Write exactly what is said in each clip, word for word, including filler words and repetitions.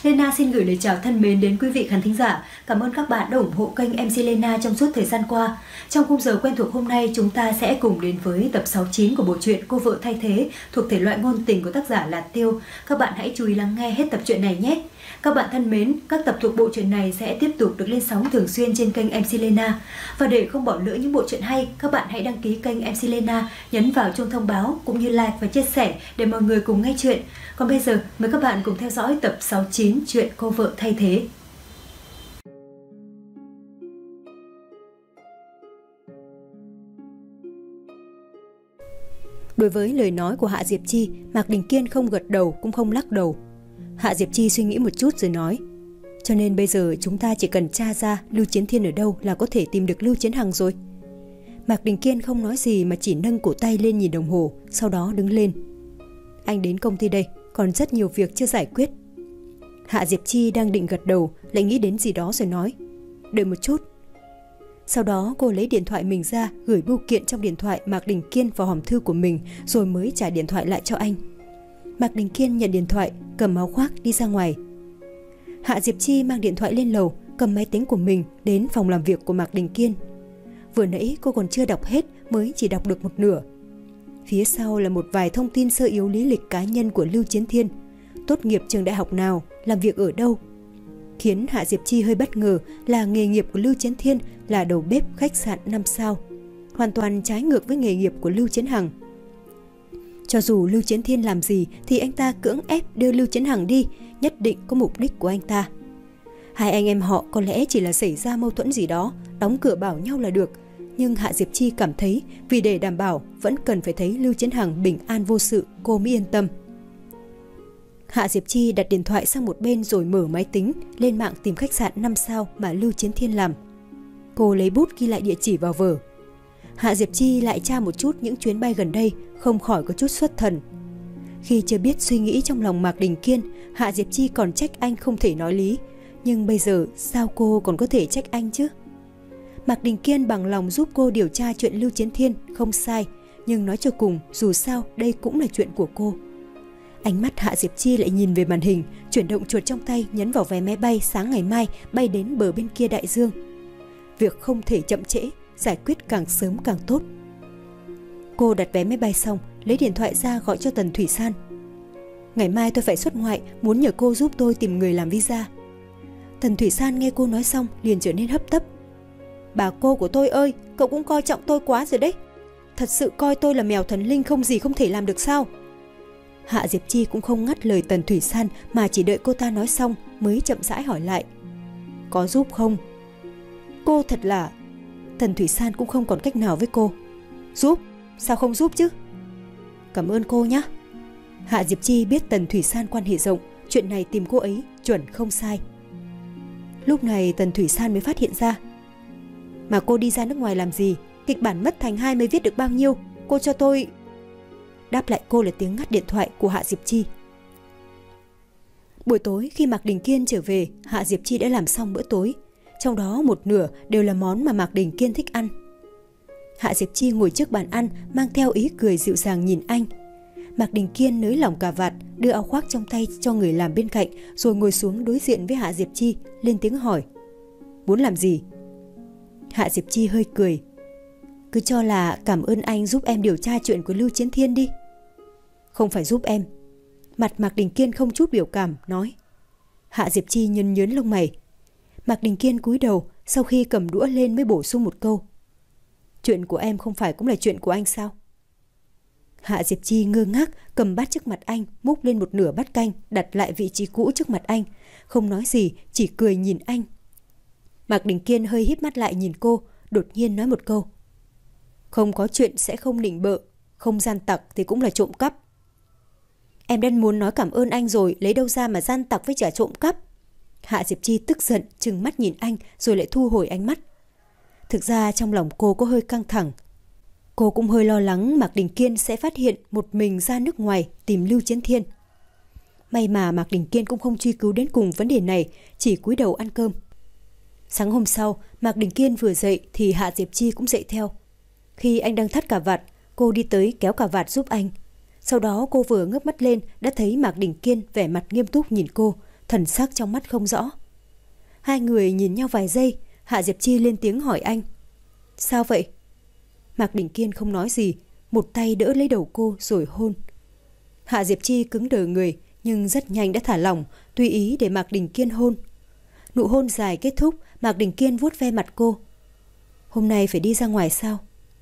Lena xin gửi lời chào thân mến đến quý vị khán thính giả. Cảm ơn các bạn đã ủng hộ kênh em xê Lena trong suốt thời gian qua. Trong khung giờ quen thuộc hôm nay, chúng ta sẽ cùng đến với tập sáu mươi chín của bộ truyện Cô vợ thay thế thuộc thể loại ngôn tình của tác giả là Tiêu. Các bạn hãy chú ý lắng nghe hết tập truyện này nhé. Các bạn thân mến, các tập thuộc bộ truyện này sẽ tiếp tục được lên sóng thường xuyên trên kênh em xê Lena. Và để không bỏ lỡ những bộ truyện hay, các bạn hãy đăng ký kênh em xê Lena, nhấn vào chuông thông báo cũng như like và chia sẻ để mọi người cùng nghe chuyện. Còn bây giờ, mời các bạn cùng theo dõi tập sáu mươi chín chuyện Cô vợ thay thế. Đối với lời nói của Hạ Diệp Chi, Mạc Đình Kiên không gật đầu cũng không lắc đầu. Hạ Diệp Chi suy nghĩ một chút rồi nói: cho nên bây giờ chúng ta chỉ cần tra ra Lưu Chiến Thiên ở đâu là có thể tìm được Lưu Chiến Hằng rồi. Mạc Đình Kiên không nói gì mà chỉ nâng cổ tay lên nhìn đồng hồ, sau đó đứng lên. Anh đến công ty đây, còn rất nhiều việc chưa giải quyết. Hạ Diệp Chi đang định gật đầu, lại nghĩ đến gì đó rồi nói: đợi một chút. Sau đó cô lấy điện thoại mình ra, gửi bưu kiện trong điện thoại Mạc Đình Kiên vào hòm thư của mình, rồi mới trả điện thoại lại cho anh. Mạc Đình Kiên nhận điện thoại, cầm áo khoác đi ra ngoài. Hạ Diệp Chi mang điện thoại lên lầu, cầm máy tính của mình đến phòng làm việc của Mạc Đình Kiên. Vừa nãy cô còn chưa đọc hết, mới chỉ đọc được một nửa. Phía sau là một vài thông tin sơ yếu lý lịch cá nhân của Lưu Chiến Thiên, tốt nghiệp trường đại học nào, làm việc ở đâu. Khiến Hạ Diệp Chi hơi bất ngờ là nghề nghiệp của Lưu Chiến Thiên là đầu bếp khách sạn năm sao, hoàn toàn trái ngược với nghề nghiệp của Lưu Chiến Hằng. Cho dù Lưu Chiến Thiên làm gì thì anh ta cưỡng ép đưa Lưu Chiến Hằng đi, nhất định có mục đích của anh ta. Hai anh em họ có lẽ chỉ là xảy ra mâu thuẫn gì đó, đóng cửa bảo nhau là được. Nhưng Hạ Diệp Chi cảm thấy vì để đảm bảo vẫn cần phải thấy Lưu Chiến Hằng bình an vô sự, cô mới yên tâm. Hạ Diệp Chi đặt điện thoại sang một bên rồi mở máy tính, lên mạng tìm khách sạn năm sao mà Lưu Chiến Thiên làm. Cô lấy bút ghi lại địa chỉ vào vở. Hạ Diệp Chi lại tra một chút những chuyến bay gần đây, không khỏi có chút xuất thần. Khi chưa biết suy nghĩ trong lòng Mạc Đình Kiên, Hạ Diệp Chi còn trách anh không thể nói lý. Nhưng bây giờ sao cô còn có thể trách anh chứ? Mạc Đình Kiên bằng lòng giúp cô điều tra chuyện Lưu Chiến Thiên, không sai. Nhưng nói cho cùng, dù sao đây cũng là chuyện của cô. Ánh mắt Hạ Diệp Chi lại nhìn về màn hình, chuyển động chuột trong tay nhấn vào vé máy bay sáng ngày mai bay đến bờ bên kia đại dương. Việc không thể chậm trễ, giải quyết càng sớm càng tốt. Cô đặt vé máy bay xong, lấy điện thoại ra gọi cho Tần Thủy San. Ngày mai tôi phải xuất ngoại, muốn nhờ cô giúp tôi tìm người làm visa. Tần Thủy San nghe cô nói xong liền trở nên hấp tấp. Bà cô của tôi ơi, cậu cũng coi trọng tôi quá rồi đấy. Thật sự coi tôi là mèo thần linh không gì không thể làm được sao? Hạ Diệp Chi cũng không ngắt lời Tần Thủy San mà chỉ đợi cô ta nói xong mới chậm rãi hỏi lại. Có giúp không? Cô thật là... Tần Thủy San cũng không còn cách nào với cô. Giúp? Sao không giúp chứ? Cảm ơn cô nhé. Hạ Diệp Chi biết Tần Thủy San quan hệ rộng, chuyện này tìm cô ấy chuẩn không sai. Lúc này Tần Thủy San mới phát hiện ra. Mà cô đi ra nước ngoài làm gì? Kịch bản mất thành hai mới viết được bao nhiêu? Cô cho tôi... Đáp lại cô là tiếng ngắt điện thoại của Hạ Diệp Chi. Buổi tối khi Mạc Đình Kiên trở về, Hạ Diệp Chi đã làm xong bữa tối. Trong đó một nửa đều là món mà Mạc Đình Kiên thích ăn. Hạ Diệp Chi ngồi trước bàn ăn, mang theo ý cười dịu dàng nhìn anh. Mạc Đình Kiên nới lỏng cà vạt, đưa áo khoác trong tay cho người làm bên cạnh, rồi ngồi xuống đối diện với Hạ Diệp Chi, lên tiếng hỏi. Muốn làm gì? Hạ Diệp Chi hơi cười. Cứ cho là cảm ơn anh giúp em điều tra chuyện của Lưu Chiến Thiên đi. Không phải giúp em. Mặt Mạc Đình Kiên không chút biểu cảm, nói. Hạ Diệp Chi nhấn nhớn lông mày. Mạc Đình Kiên cúi đầu, sau khi cầm đũa lên mới bổ sung một câu. Chuyện của em không phải cũng là chuyện của anh sao? Hạ Diệp Chi ngơ ngác, cầm bát trước mặt anh, múc lên một nửa bát canh, đặt lại vị trí cũ trước mặt anh. Không nói gì, chỉ cười nhìn anh. Mạc Đình Kiên hơi híp mắt lại nhìn cô, đột nhiên nói một câu. Không có chuyện sẽ không nịnh bợ, không gian tặc thì cũng là trộm cắp. Em đang muốn nói cảm ơn anh rồi, lấy đâu ra mà gian tặc với trả trộm cắp? Hạ Diệp Chi tức giận, trừng mắt nhìn anh rồi lại thu hồi ánh mắt. Thực ra trong lòng cô có hơi căng thẳng. Cô cũng hơi lo lắng Mạc Đình Kiên sẽ phát hiện một mình ra nước ngoài tìm Lưu Chiến Thiên. May mà Mạc Đình Kiên cũng không truy cứu đến cùng vấn đề này, chỉ cúi đầu ăn cơm. Sáng hôm sau, Mạc Đình Kiên vừa dậy thì Hạ Diệp Chi cũng dậy theo. Khi anh đang thắt cà vạt, cô đi tới kéo cà vạt giúp anh. Sau đó cô vừa ngước mắt lên đã thấy Mạc Đình Kiên vẻ mặt nghiêm túc nhìn cô, thần sắc trong mắt không rõ. Hai người nhìn nhau vài giây, Hạ Diệp Chi lên tiếng hỏi anh. Sao vậy? Mạc Đình Kiên không nói gì, một tay đỡ lấy đầu cô rồi hôn. Hạ Diệp Chi cứng đờ người, nhưng rất nhanh đã thả lỏng, tùy ý để Mạc Đình Kiên hôn. Nụ hôn dài kết thúc, Mạc Đình Kiên vuốt ve mặt cô. Hôm nay phải đi ra ngoài sao?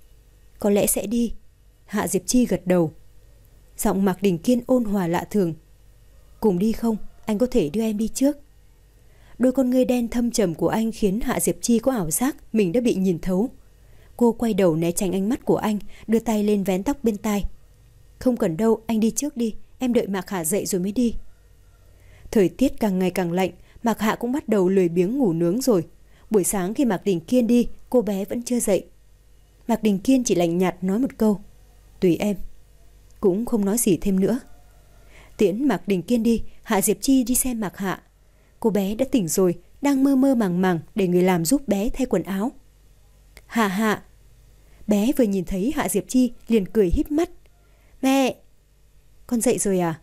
Có lẽ sẽ đi. Hạ Diệp Chi gật đầu. Giọng Mạc Đình Kiên ôn hòa lạ thường. Cùng đi không? Anh có thể đưa em đi trước. Đôi con ngươi đen thâm trầm của anh khiến Hạ Diệp Chi có ảo giác mình đã bị nhìn thấu. Cô quay đầu né tránh ánh mắt của anh, đưa tay lên vén tóc bên tai. Không cần đâu, anh đi trước đi, em đợi Mạc Hạ dậy rồi mới đi. Thời tiết càng ngày càng lạnh, Mạc Hạ cũng bắt đầu lười biếng ngủ nướng rồi. Buổi sáng khi Mạc Đình Kiên đi, cô bé vẫn chưa dậy. Mạc Đình Kiên chỉ lạnh nhạt nói một câu, tùy em. Cũng không nói gì thêm nữa. Tiễn Mạc Đình Kiên đi, Hạ Diệp Chi đi xem Mạc Hạ. Cô bé đã tỉnh rồi, đang mơ mơ màng màng để người làm giúp bé thay quần áo. Hạ Hạ. Bé vừa nhìn thấy Hạ Diệp Chi liền cười híp mắt. Mẹ! Con dậy rồi à?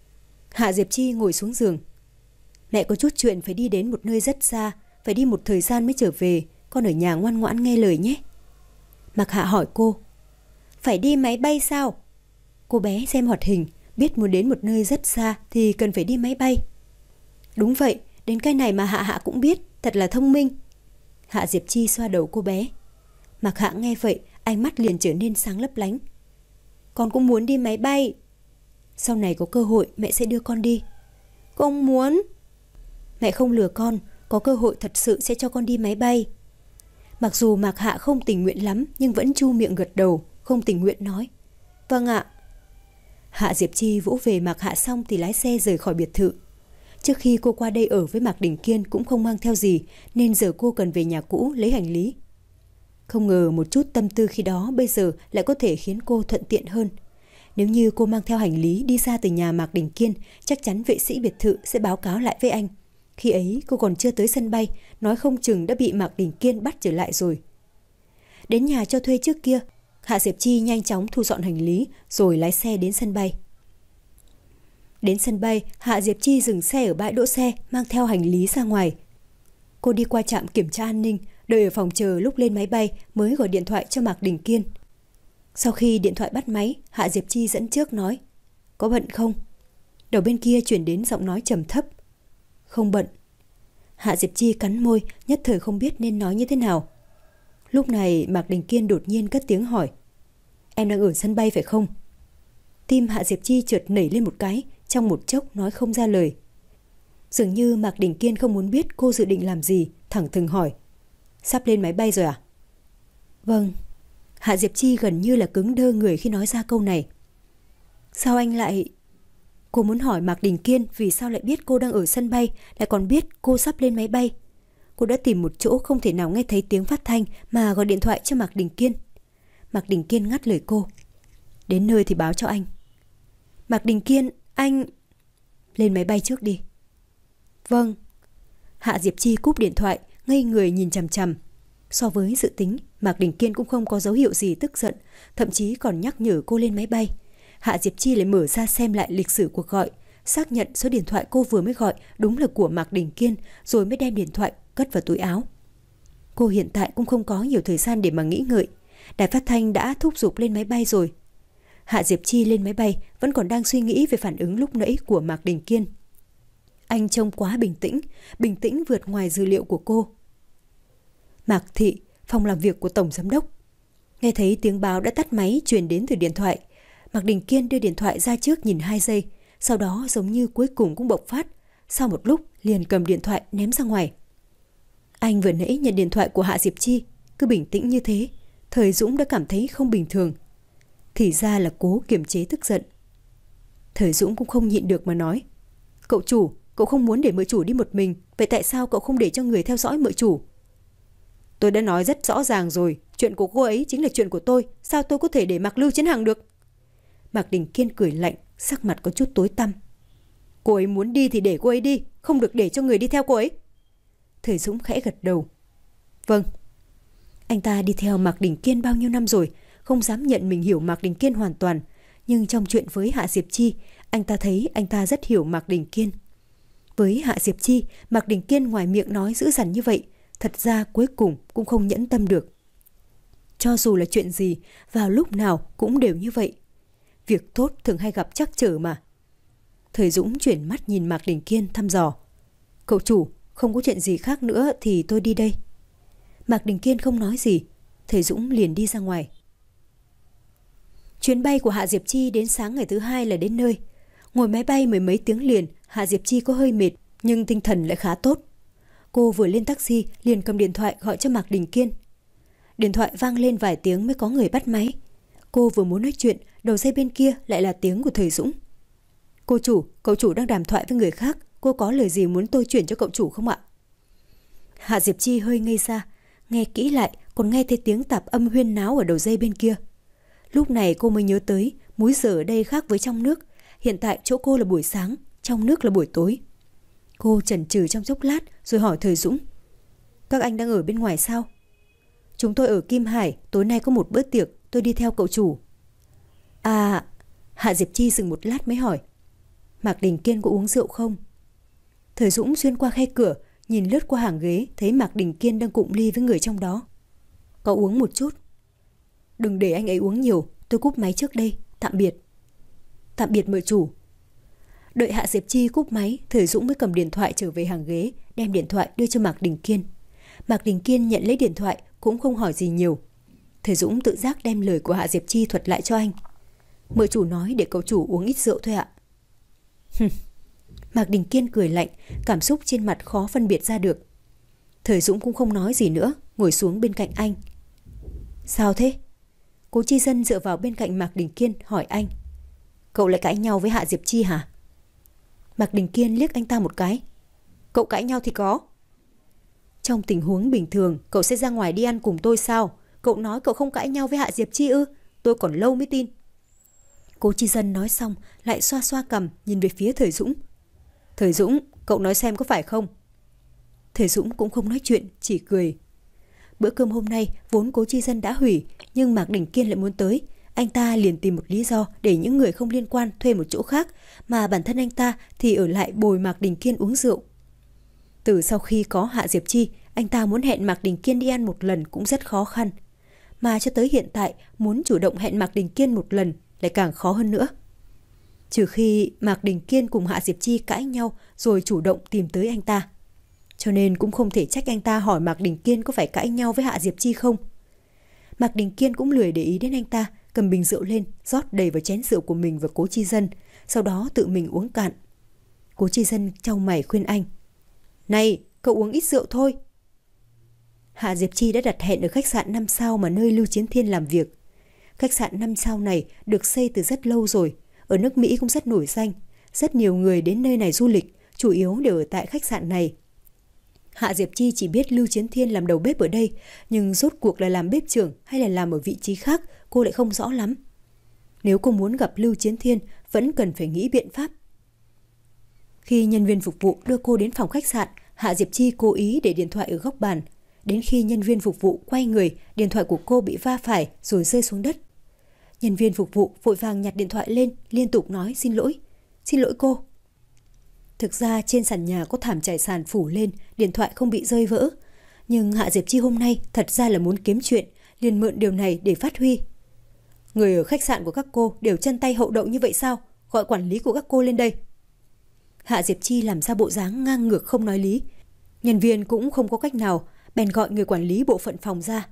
Hạ Diệp Chi ngồi xuống giường. Mẹ có chút chuyện phải đi đến một nơi rất xa, phải đi một thời gian mới trở về. Con ở nhà ngoan ngoãn nghe lời nhé. Mạc Hạ hỏi cô. Phải đi máy bay sao? Cô bé xem hoạt hình, biết muốn đến một nơi rất xa thì cần phải đi máy bay. Đúng vậy, đến cái này mà Hạ Hạ cũng biết, thật là thông minh. Hạ Diệp Chi xoa đầu cô bé. Mạc Hạ nghe vậy, ánh mắt liền trở nên sáng lấp lánh. Con cũng muốn đi máy bay. Sau này có cơ hội mẹ sẽ đưa con đi. Con muốn. Mẹ không lừa con, có cơ hội thật sự sẽ cho con đi máy bay. Mặc dù Mạc Hạ không tình nguyện lắm, nhưng vẫn chu miệng gật đầu, không tình nguyện nói. Vâng ạ. Hạ Diệp Chi vỗ về Mạc Hạ xong thì lái xe rời khỏi biệt thự. Trước khi cô qua đây ở với Mạc Đình Kiên cũng không mang theo gì, nên giờ cô cần về nhà cũ lấy hành lý. Không ngờ một chút tâm tư khi đó bây giờ lại có thể khiến cô thuận tiện hơn. Nếu như cô mang theo hành lý đi ra từ nhà Mạc Đình Kiên, chắc chắn vệ sĩ biệt thự sẽ báo cáo lại với anh. Khi ấy cô còn chưa tới sân bay, nói không chừng đã bị Mạc Đình Kiên bắt trở lại rồi. Đến nhà cho thuê trước kia, Hạ Diệp Chi nhanh chóng thu dọn hành lý rồi lái xe đến sân bay. Đến sân bay, Hạ Diệp Chi dừng xe ở bãi đỗ xe, mang theo hành lý ra ngoài. Cô đi qua trạm kiểm tra an ninh, đợi ở phòng chờ lúc lên máy bay mới gọi điện thoại cho Mạc Đình Kiên. Sau khi điện thoại bắt máy, Hạ Diệp Chi dẫn trước nói. Có bận không? Đầu bên kia chuyển đến giọng nói trầm thấp. Không bận. Hạ Diệp Chi cắn môi, nhất thời không biết nên nói như thế nào. Lúc này Mạc Đình Kiên đột nhiên cất tiếng hỏi. Em đang ở sân bay phải không? Tim Hạ Diệp Chi chợt nảy lên một cái, trong một chốc nói không ra lời. Dường như Mạc Đình Kiên không muốn biết cô dự định làm gì, thẳng thừng hỏi. Sắp lên máy bay rồi à? Vâng. Hạ Diệp Chi gần như là cứng đơ người khi nói ra câu này. Sao anh lại... Cô muốn hỏi Mạc Đình Kiên vì sao lại biết cô đang ở sân bay, lại còn biết cô sắp lên máy bay. Cô đã tìm một chỗ không thể nào nghe thấy tiếng phát thanh mà gọi điện thoại cho Mạc Đình Kiên. Mạc Đình Kiên ngắt lời cô. Đến nơi thì báo cho anh. Mạc Đình Kiên, anh... Lên máy bay trước đi. Vâng. Hạ Diệp Chi cúp điện thoại, ngây người nhìn chằm chằm. So với dự tính, Mạc Đình Kiên cũng không có dấu hiệu gì tức giận, thậm chí còn nhắc nhở cô lên máy bay. Hạ Diệp Chi lại mở ra xem lại lịch sử cuộc gọi, xác nhận số điện thoại cô vừa mới gọi đúng là của Mạc Đình Kiên, rồi mới đem điện thoại cất vào túi áo. Cô hiện tại cũng không có nhiều thời gian để mà nghĩ ngợi. Đài phát thanh đã thúc giục lên máy bay rồi. Hạ Diệp Chi lên máy bay vẫn còn đang suy nghĩ về phản ứng lúc nãy của Mạc Đình Kiên. Anh trông quá bình tĩnh, bình tĩnh vượt ngoài dữ liệu của cô. Mạc Thị, phòng làm việc của Tổng Giám đốc. Nghe thấy tiếng báo đã tắt máy truyền đến từ điện thoại. Mạc Đình Kiên đưa điện thoại ra trước nhìn hai giây, sau đó giống như cuối cùng cũng bộc phát. Sau một lúc liền cầm điện thoại ném ra ngoài. Anh vừa nãy nhận điện thoại của Hạ Diệp Chi, cứ bình tĩnh như thế, Thời Dũng đã cảm thấy không bình thường. Thì ra là cố kiềm chế tức giận. Thời Dũng cũng không nhịn được mà nói. Cậu chủ, cậu không muốn để mợ chủ đi một mình, vậy tại sao cậu không để cho người theo dõi mợ chủ? Tôi đã nói rất rõ ràng rồi, chuyện của cô ấy chính là chuyện của tôi, sao tôi có thể để mặc Lưu Chiến Hằng được? Mạc Đình Kiên cười lạnh, sắc mặt có chút tối tăm. Cô ấy muốn đi thì để cô ấy đi, không được để cho người đi theo cô ấy. Thời Dũng khẽ gật đầu. Vâng. Anh ta đi theo Mạc Đình Kiên bao nhiêu năm rồi, không dám nhận mình hiểu Mạc Đình Kiên hoàn toàn, nhưng trong chuyện với Hạ Diệp Chi, anh ta thấy anh ta rất hiểu Mạc Đình Kiên. Với Hạ Diệp Chi, Mạc Đình Kiên ngoài miệng nói dữ dằn như vậy, thật ra cuối cùng cũng không nhẫn tâm được. Cho dù là chuyện gì, vào lúc nào cũng đều như vậy. Việc tốt thường hay gặp trắc trở mà. Thời Dũng chuyển mắt nhìn Mạc Đình Kiên thăm dò. Cậu chủ, không có chuyện gì khác nữa thì tôi đi đây. Mạc Đình Kiên không nói gì, Thời Dũng liền đi ra ngoài. Chuyến bay của Hạ Diệp Chi đến sáng ngày thứ hai là đến nơi. Ngồi máy bay mười mấy tiếng liền, Hạ Diệp Chi có hơi mệt, nhưng tinh thần lại khá tốt. Cô vừa lên taxi liền cầm điện thoại gọi cho Mạc Đình Kiên. Điện thoại vang lên vài tiếng mới có người bắt máy. Cô vừa muốn nói chuyện, đầu dây bên kia lại là tiếng của Thời Dũng. Cô chủ, cậu chủ đang đàm thoại với người khác, cô có lời gì muốn tôi chuyển cho cậu chủ không ạ? Hạ Diệp Chi hơi ngây ra, nghe kỹ lại còn nghe thấy tiếng tạp âm huyên náo ở đầu dây bên kia. Lúc này cô mới nhớ tới múi giờ ở đây khác với trong nước. Hiện tại chỗ cô là buổi sáng, trong nước là buổi tối. Cô chần chừ trong chốc lát rồi hỏi Thời Dũng. Các anh đang ở bên ngoài sao? Chúng tôi ở Kim Hải, tối nay có một bữa tiệc, tôi đi theo cậu chủ. À, Hạ Diệp Chi dừng một lát mới hỏi. Mạc Đình Kiên có uống rượu không? Thời Dũng xuyên qua khe cửa, nhìn lướt qua hàng ghế, thấy Mạc Đình Kiên đang cụng ly với người trong đó. Có uống một chút. Đừng để anh ấy uống nhiều, tôi cúp máy trước đây, tạm biệt. Tạm biệt mợ chủ. Đợi Hạ Diệp Chi cúp máy, Thời Dũng mới cầm điện thoại trở về hàng ghế, đem điện thoại đưa cho Mạc Đình Kiên. Mạc Đình Kiên nhận lấy điện thoại, cũng không hỏi gì nhiều. Thời Dũng tự giác đem lời của Hạ Diệp Chi thuật lại cho anh. Mợ chủ nói để cậu chủ uống ít rượu thôi ạ. Mạc Đình Kiên cười lạnh, cảm xúc trên mặt khó phân biệt ra được. Thời Dũng cũng không nói gì nữa, ngồi xuống bên cạnh anh. Sao thế? Cố Chi Dân dựa vào bên cạnh Mạc Đình Kiên hỏi anh. Cậu lại cãi nhau với Hạ Diệp Chi hả? Mạc Đình Kiên liếc anh ta một cái. Cậu cãi nhau thì có. Trong tình huống bình thường, cậu sẽ ra ngoài đi ăn cùng tôi sao? Cậu nói cậu không cãi nhau với Hạ Diệp Chi ư? Tôi còn lâu mới tin. Cố Chi Dân nói xong, lại xoa xoa cằm nhìn về phía Thời Dũng. Thời Dũng, cậu nói xem có phải không? Thời Dũng cũng không nói chuyện, chỉ cười. Bữa cơm hôm nay vốn Cố Chi Dân đã hủy, nhưng Mạc Đình Kiên lại muốn tới. Anh ta liền tìm một lý do để những người không liên quan thuê một chỗ khác, mà bản thân anh ta thì ở lại bồi Mạc Đình Kiên uống rượu. Từ sau khi có Hạ Diệp Chi, anh ta muốn hẹn Mạc Đình Kiên đi ăn một lần cũng rất khó khăn. Mà cho tới hiện tại, muốn chủ động hẹn Mạc Đình Kiên một lần lại càng khó hơn nữa. Trừ khi Mạc Đình Kiên cùng Hạ Diệp Chi cãi nhau rồi chủ động tìm tới anh ta. Cho nên cũng không thể trách anh ta hỏi Mạc Đình Kiên có phải cãi nhau với Hạ Diệp Chi không. Mạc Đình Kiên cũng lười để ý đến anh ta, cầm bình rượu lên, rót đầy vào chén rượu của mình và Cố Chi Dân, sau đó tự mình uống cạn. Cố Chi Dân chau mày khuyên anh. Này, cậu uống ít rượu thôi. Hạ Diệp Chi đã đặt hẹn ở khách sạn năm sao mà nơi Lưu Chiến Thiên làm việc. Khách sạn năm sao này được xây từ rất lâu rồi, ở nước Mỹ cũng rất nổi danh. Rất nhiều người đến nơi này du lịch, chủ yếu đều ở tại khách sạn này. Hạ Diệp Chi chỉ biết Lưu Chiến Thiên làm đầu bếp ở đây, nhưng rốt cuộc là làm bếp trưởng hay là làm ở vị trí khác, cô lại không rõ lắm. Nếu cô muốn gặp Lưu Chiến Thiên, vẫn cần phải nghĩ biện pháp. Khi nhân viên phục vụ đưa cô đến phòng khách sạn, Hạ Diệp Chi cố ý để điện thoại ở góc bàn. Đến khi nhân viên phục vụ quay người, điện thoại của cô bị va phải rồi rơi xuống đất. Nhân viên phục vụ vội vàng nhặt điện thoại lên, liên tục nói xin lỗi. Xin lỗi cô. Thực ra trên sàn nhà có thảm trải sàn phủ lên, điện thoại không bị rơi vỡ. Nhưng Hạ Diệp Chi hôm nay thật ra là muốn kiếm chuyện, liền mượn điều này để phát huy. Người ở khách sạn của các cô đều chân tay hậu đậu như vậy sao? Gọi quản lý của các cô lên đây. Hạ Diệp Chi làm ra bộ dáng ngang ngược không nói lý. Nhân viên cũng không có cách nào, bèn gọi người quản lý bộ phận phòng ra.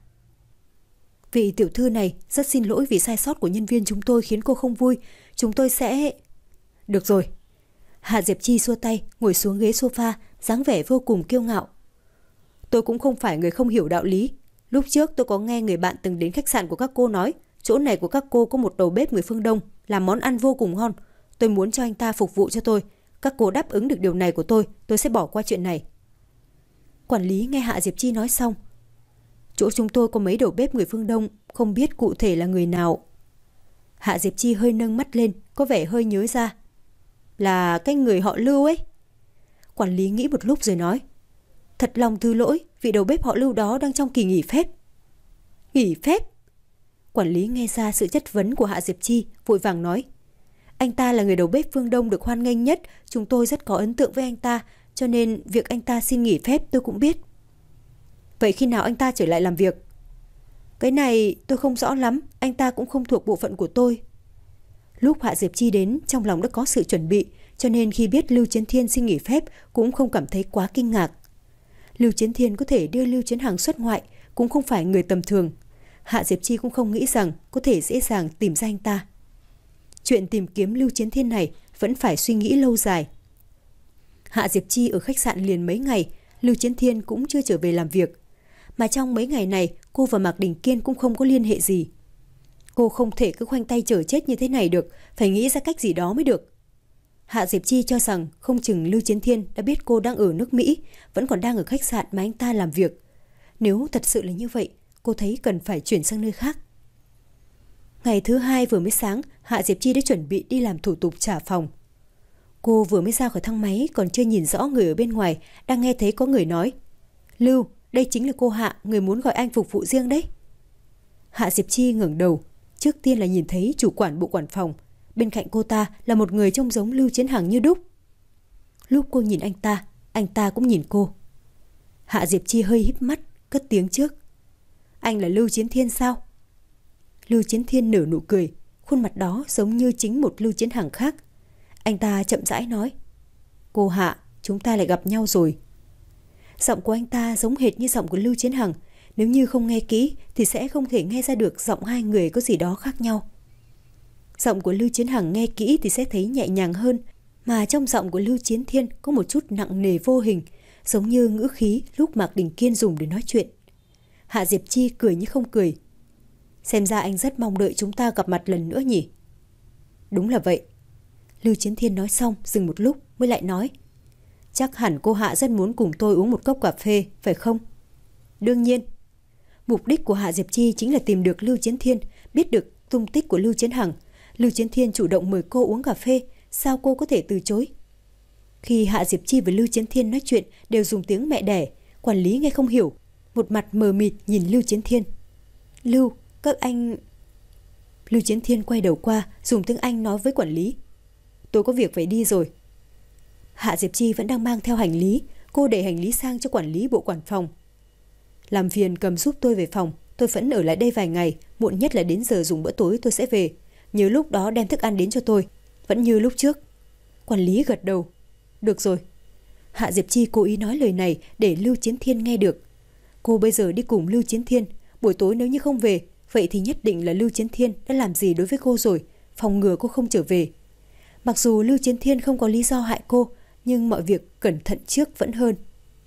Vị tiểu thư này rất xin lỗi vì sai sót của nhân viên chúng tôi khiến cô không vui. Chúng tôi sẽ... Được rồi. Hạ Diệp Chi xua tay, ngồi xuống ghế sofa, dáng vẻ vô cùng kiêu ngạo. Tôi cũng không phải người không hiểu đạo lý. Lúc trước tôi có nghe người bạn từng đến khách sạn của các cô nói, chỗ này của các cô có một đầu bếp người phương Đông, làm món ăn vô cùng ngon. Tôi muốn cho anh ta phục vụ cho tôi. Các cô đáp ứng được điều này của tôi, tôi sẽ bỏ qua chuyện này. Quản lý nghe Hạ Diệp Chi nói xong. Chỗ chúng tôi có mấy đầu bếp người phương Đông, không biết cụ thể là người nào. Hạ Diệp Chi hơi nâng mắt lên, có vẻ hơi nhớ ra. Là cái người họ Lưu ấy. Quản lý nghĩ một lúc rồi nói. Thật lòng thứ lỗi, vị đầu bếp họ Lưu đó đang trong kỳ nghỉ phép. Nghỉ phép? Quản lý nghe ra sự chất vấn của Hạ Diệp Chi, vội vàng nói. Anh ta là người đầu bếp phương Đông được hoan nghênh nhất, chúng tôi rất có ấn tượng với anh ta, cho nên việc anh ta xin nghỉ phép tôi cũng biết. Vậy khi nào anh ta trở lại làm việc? Cái này tôi không rõ lắm, anh ta cũng không thuộc bộ phận của tôi. Lúc Hạ Diệp Chi đến, trong lòng đã có sự chuẩn bị, cho nên khi biết Lưu Chiến Thiên xin nghỉ phép cũng không cảm thấy quá kinh ngạc. Lưu Chiến Thiên có thể đưa Lưu Chiến Hằng xuất ngoại, cũng không phải người tầm thường. Hạ Diệp Chi cũng không nghĩ rằng có thể dễ dàng tìm ra anh ta. Chuyện tìm kiếm Lưu Chiến Thiên này vẫn phải suy nghĩ lâu dài. Hạ Diệp Chi ở khách sạn liền mấy ngày, Lưu Chiến Thiên cũng chưa trở về làm việc. Mà trong mấy ngày này, cô và Mạc Đình Kiên cũng không có liên hệ gì. Cô không thể cứ khoanh tay chờ chết như thế này được, phải nghĩ ra cách gì đó mới được. Hạ Diệp Chi cho rằng không chừng Lưu Chiến Thiên đã biết cô đang ở nước Mỹ, vẫn còn đang ở khách sạn mà anh ta làm việc. Nếu thật sự là như vậy, cô thấy cần phải chuyển sang nơi khác. Ngày thứ hai vừa mới sáng, Hạ Diệp Chi đã chuẩn bị đi làm thủ tục trả phòng. Cô vừa mới ra khỏi thang máy, còn chưa nhìn rõ người ở bên ngoài, đang nghe thấy có người nói: Lưu, đây chính là cô Hạ, người muốn gọi anh phục vụ riêng đấy. Hạ Diệp Chi ngẩng đầu, trước tiên là nhìn thấy chủ quản bộ quản phòng. Bên cạnh cô ta là một người trông giống Lưu Chiến Hằng như đúc. Lúc cô nhìn anh ta, anh ta cũng nhìn cô. Hạ Diệp Chi hơi híp mắt, cất tiếng trước: Anh là Lưu Chiến Thiên sao? Lưu Chiến Thiên nở nụ cười, khuôn mặt đó giống như chính một Lưu Chiến Hằng khác. Anh ta chậm rãi nói: Cô Hạ, chúng ta lại gặp nhau rồi. Giọng của anh ta giống hệt như giọng của Lưu Chiến Hằng. Nếu như không nghe kỹ thì sẽ không thể nghe ra được giọng hai người có gì đó khác nhau. Giọng của Lưu Chiến Hằng nghe kỹ thì sẽ thấy nhẹ nhàng hơn, mà trong giọng của Lưu Chiến Thiên có một chút nặng nề vô hình, giống như ngữ khí lúc Mạc Đình Kiên dùng để nói chuyện. Hạ Diệp Chi cười như không cười: Xem ra anh rất mong đợi chúng ta gặp mặt lần nữa nhỉ? Đúng là vậy. Lưu Chiến Thiên nói xong dừng một lúc mới lại nói: Chắc hẳn cô Hạ rất muốn cùng tôi uống một cốc cà phê, phải không? Đương nhiên. Mục đích của Hạ Diệp Chi chính là tìm được Lưu Chiến Thiên, biết được tung tích của Lưu Chiến Hằng. Lưu Chiến Thiên chủ động mời cô uống cà phê, sao cô có thể từ chối? Khi Hạ Diệp Chi và Lưu Chiến Thiên nói chuyện đều dùng tiếng mẹ đẻ, quản lý nghe không hiểu, một mặt mờ mịt nhìn Lưu Chiến Thiên. Lưu, các anh... Lưu Chiến Thiên quay đầu qua, dùng tiếng Anh nói với quản lý: Tôi có việc phải đi rồi. Hạ Diệp Chi vẫn đang mang theo hành lý, cô để hành lý sang cho quản lý bộ quản phòng. Làm phiền cầm giúp tôi về phòng, tôi vẫn ở lại đây vài ngày, muộn nhất là đến giờ dùng bữa tối tôi sẽ về. Nhớ lúc đó đem thức ăn đến cho tôi, vẫn như lúc trước. Quản lý gật đầu. Được rồi. Hạ Diệp Chi cố ý nói lời này để Lưu Chiến Thiên nghe được. Cô bây giờ đi cùng Lưu Chiến Thiên, buổi tối nếu như không về, vậy thì nhất định là Lưu Chiến Thiên đã làm gì đối với cô rồi, phòng ngừa cô không trở về. Mặc dù Lưu Chiến Thiên không có lý do hại cô, nhưng mọi việc cẩn thận trước vẫn hơn.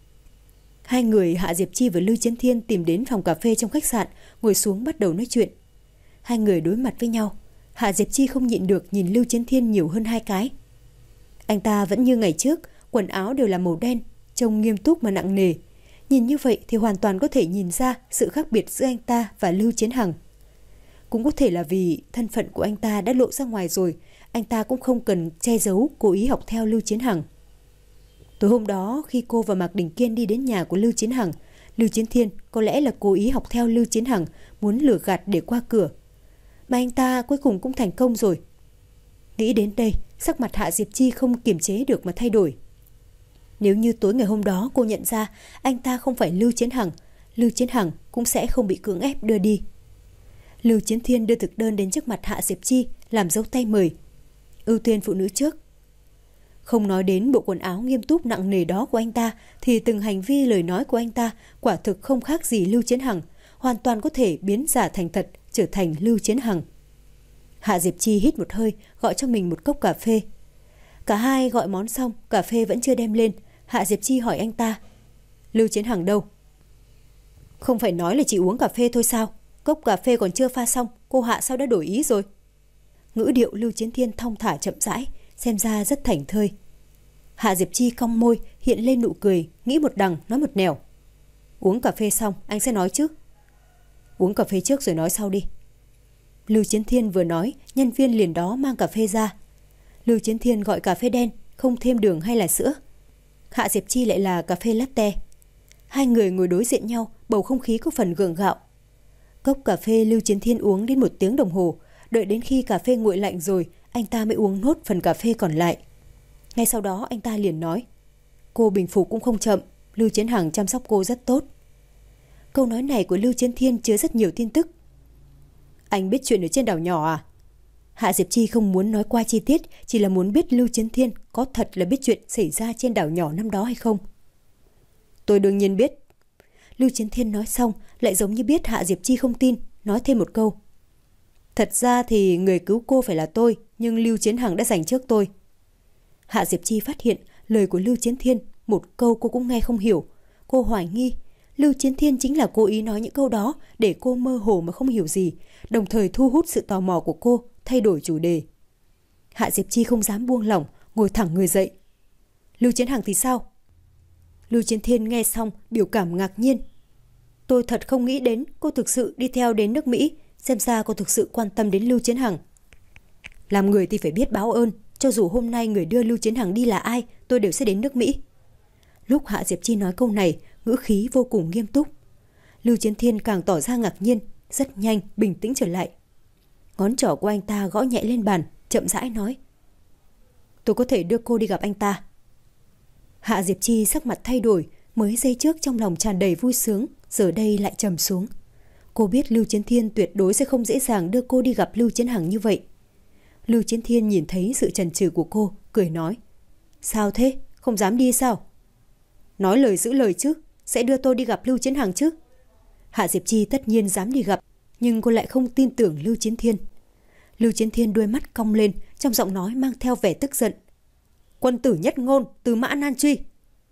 Hai người Hạ Diệp Chi và Lưu Chiến Thiên tìm đến phòng cà phê trong khách sạn, ngồi xuống bắt đầu nói chuyện. Hai người đối mặt với nhau, Hạ Diệp Chi không nhịn được nhìn Lưu Chiến Thiên nhiều hơn hai cái. Anh ta vẫn như ngày trước, quần áo đều là màu đen, trông nghiêm túc mà nặng nề. Nhìn như vậy thì hoàn toàn có thể nhìn ra sự khác biệt giữa anh ta và Lưu Chiến Hằng. Cũng có thể là vì thân phận của anh ta đã lộ ra ngoài rồi, anh ta cũng không cần che giấu cố ý học theo Lưu Chiến Hằng. Tối hôm đó khi cô và Mạc Đình Kiên đi đến nhà của Lưu Chiến Hằng, Lưu Chiến Thiên có lẽ là cố ý học theo Lưu Chiến Hằng, muốn lừa gạt để qua cửa. Mà anh ta cuối cùng cũng thành công rồi. Nghĩ đến đây, sắc mặt Hạ Diệp Chi không kiềm chế được mà thay đổi. Nếu như tối ngày hôm đó cô nhận ra anh ta không phải Lưu Chiến Hằng, Lưu Chiến Hằng cũng sẽ không bị cưỡng ép đưa đi. Lưu Chiến Thiên đưa thực đơn đến trước mặt Hạ Diệp Chi, làm dấu tay mời. Ưu tiên phụ nữ trước. Không nói đến bộ quần áo nghiêm túc nặng nề đó của anh ta, thì từng hành vi lời nói của anh ta quả thực không khác gì Lưu Chiến Hằng, hoàn toàn có thể biến giả thành thật, trở thành Lưu Chiến Hằng. Hạ Diệp Chi hít một hơi, gọi cho mình một cốc cà phê. Cả hai gọi món xong, cà phê vẫn chưa đem lên. Hạ Diệp Chi hỏi anh ta: Lưu Chiến Hằng đâu? Không phải nói là chỉ uống cà phê thôi sao? Cốc cà phê còn chưa pha xong, cô Hạ sao đã đổi ý rồi? Ngữ điệu Lưu Chiến Thiên thong thả chậm rãi, xem ra rất thảnh thơi. Hạ Diệp Chi cong môi, hiện lên nụ cười, nghĩ một đằng nói một nẻo. Uống cà phê xong anh sẽ nói chứ? Uống cà phê trước rồi nói sau đi. Lưu Chiến Thiên vừa nói, nhân viên liền đó mang cà phê ra. Lưu Chiến Thiên gọi cà phê đen, không thêm đường hay là sữa. Hạ Diệp Chi lại là cà phê latte. Hai người ngồi đối diện nhau, bầu không khí có phần gượng gạo. Cốc cà phê Lưu Chiến Thiên uống đến một tiếng đồng hồ, đợi đến khi cà phê nguội lạnh rồi, anh ta mới uống nốt phần cà phê còn lại. Ngay sau đó anh ta liền nói: Cô bình phục cũng không chậm, Lưu Chiến Hằng chăm sóc cô rất tốt. Câu nói này của Lưu Chiến Thiên chứa rất nhiều tin tức. Anh biết chuyện ở trên đảo nhỏ à? Hạ Diệp Chi không muốn nói qua chi tiết, chỉ là muốn biết Lưu Chiến Thiên có thật là biết chuyện xảy ra trên đảo nhỏ năm đó hay không. Tôi đương nhiên biết. Lưu Chiến Thiên nói xong lại giống như biết Hạ Diệp Chi không tin, nói thêm một câu. Thật ra thì người cứu cô phải là tôi, nhưng Lưu Chiến Hằng đã giành trước tôi. Hạ Diệp Chi phát hiện lời của Lưu Chiến Thiên một câu cô cũng nghe không hiểu. Cô hoài nghi Lưu Chiến Thiên chính là cố ý nói những câu đó để cô mơ hồ mà không hiểu gì, đồng thời thu hút sự tò mò của cô, thay đổi chủ đề. Hạ Diệp Chi không dám buông lỏng, ngồi thẳng người dậy. Lưu Chiến Hằng thì sao? Lưu Chiến Thiên nghe xong biểu cảm ngạc nhiên. Tôi thật không nghĩ đến cô thực sự đi theo đến nước Mỹ, xem ra cô thực sự quan tâm đến Lưu Chiến Hằng. Làm người thì phải biết báo ơn, cho dù hôm nay người đưa Lưu Chiến Hằng đi là ai, tôi đều sẽ đến nước Mỹ. Lúc Hạ Diệp Chi nói câu này, ngữ khí vô cùng nghiêm túc. Lưu Chiến Thiên càng tỏ ra ngạc nhiên, rất nhanh bình tĩnh trở lại. Ngón trỏ của anh ta gõ nhẹ lên bàn, chậm rãi nói: Tôi có thể đưa cô đi gặp anh ta. Hạ Diệp Chi sắc mặt thay đổi, mới giây trước trong lòng tràn đầy vui sướng, giờ đây lại trầm xuống. Cô biết Lưu Chiến Thiên tuyệt đối sẽ không dễ dàng đưa cô đi gặp Lưu Chiến Hằng như vậy. Lưu Chiến Thiên nhìn thấy sự chần chừ của cô, cười nói: Sao thế? Không dám đi sao? Nói lời giữ lời chứ, sẽ đưa tôi đi gặp Lưu Chiến Hằng chứ? Hạ Diệp Chi tất nhiên dám đi gặp, nhưng cô lại không tin tưởng Lưu Chiến Thiên. Lưu Chiến Thiên đôi mắt cong lên, trong giọng nói mang theo vẻ tức giận. Quân tử nhất ngôn, từ mã nan truy.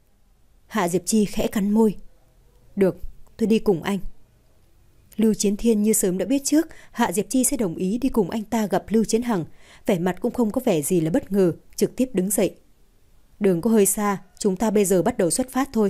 Hạ Diệp Chi khẽ cắn môi. Được, tôi đi cùng anh. Lưu Chiến Thiên như sớm đã biết trước Hạ Diệp Chi sẽ đồng ý đi cùng anh ta gặp Lưu Chiến Hằng, vẻ mặt cũng không có vẻ gì là bất ngờ, trực tiếp đứng dậy. Đường có hơi xa, chúng ta bây giờ bắt đầu xuất phát thôi.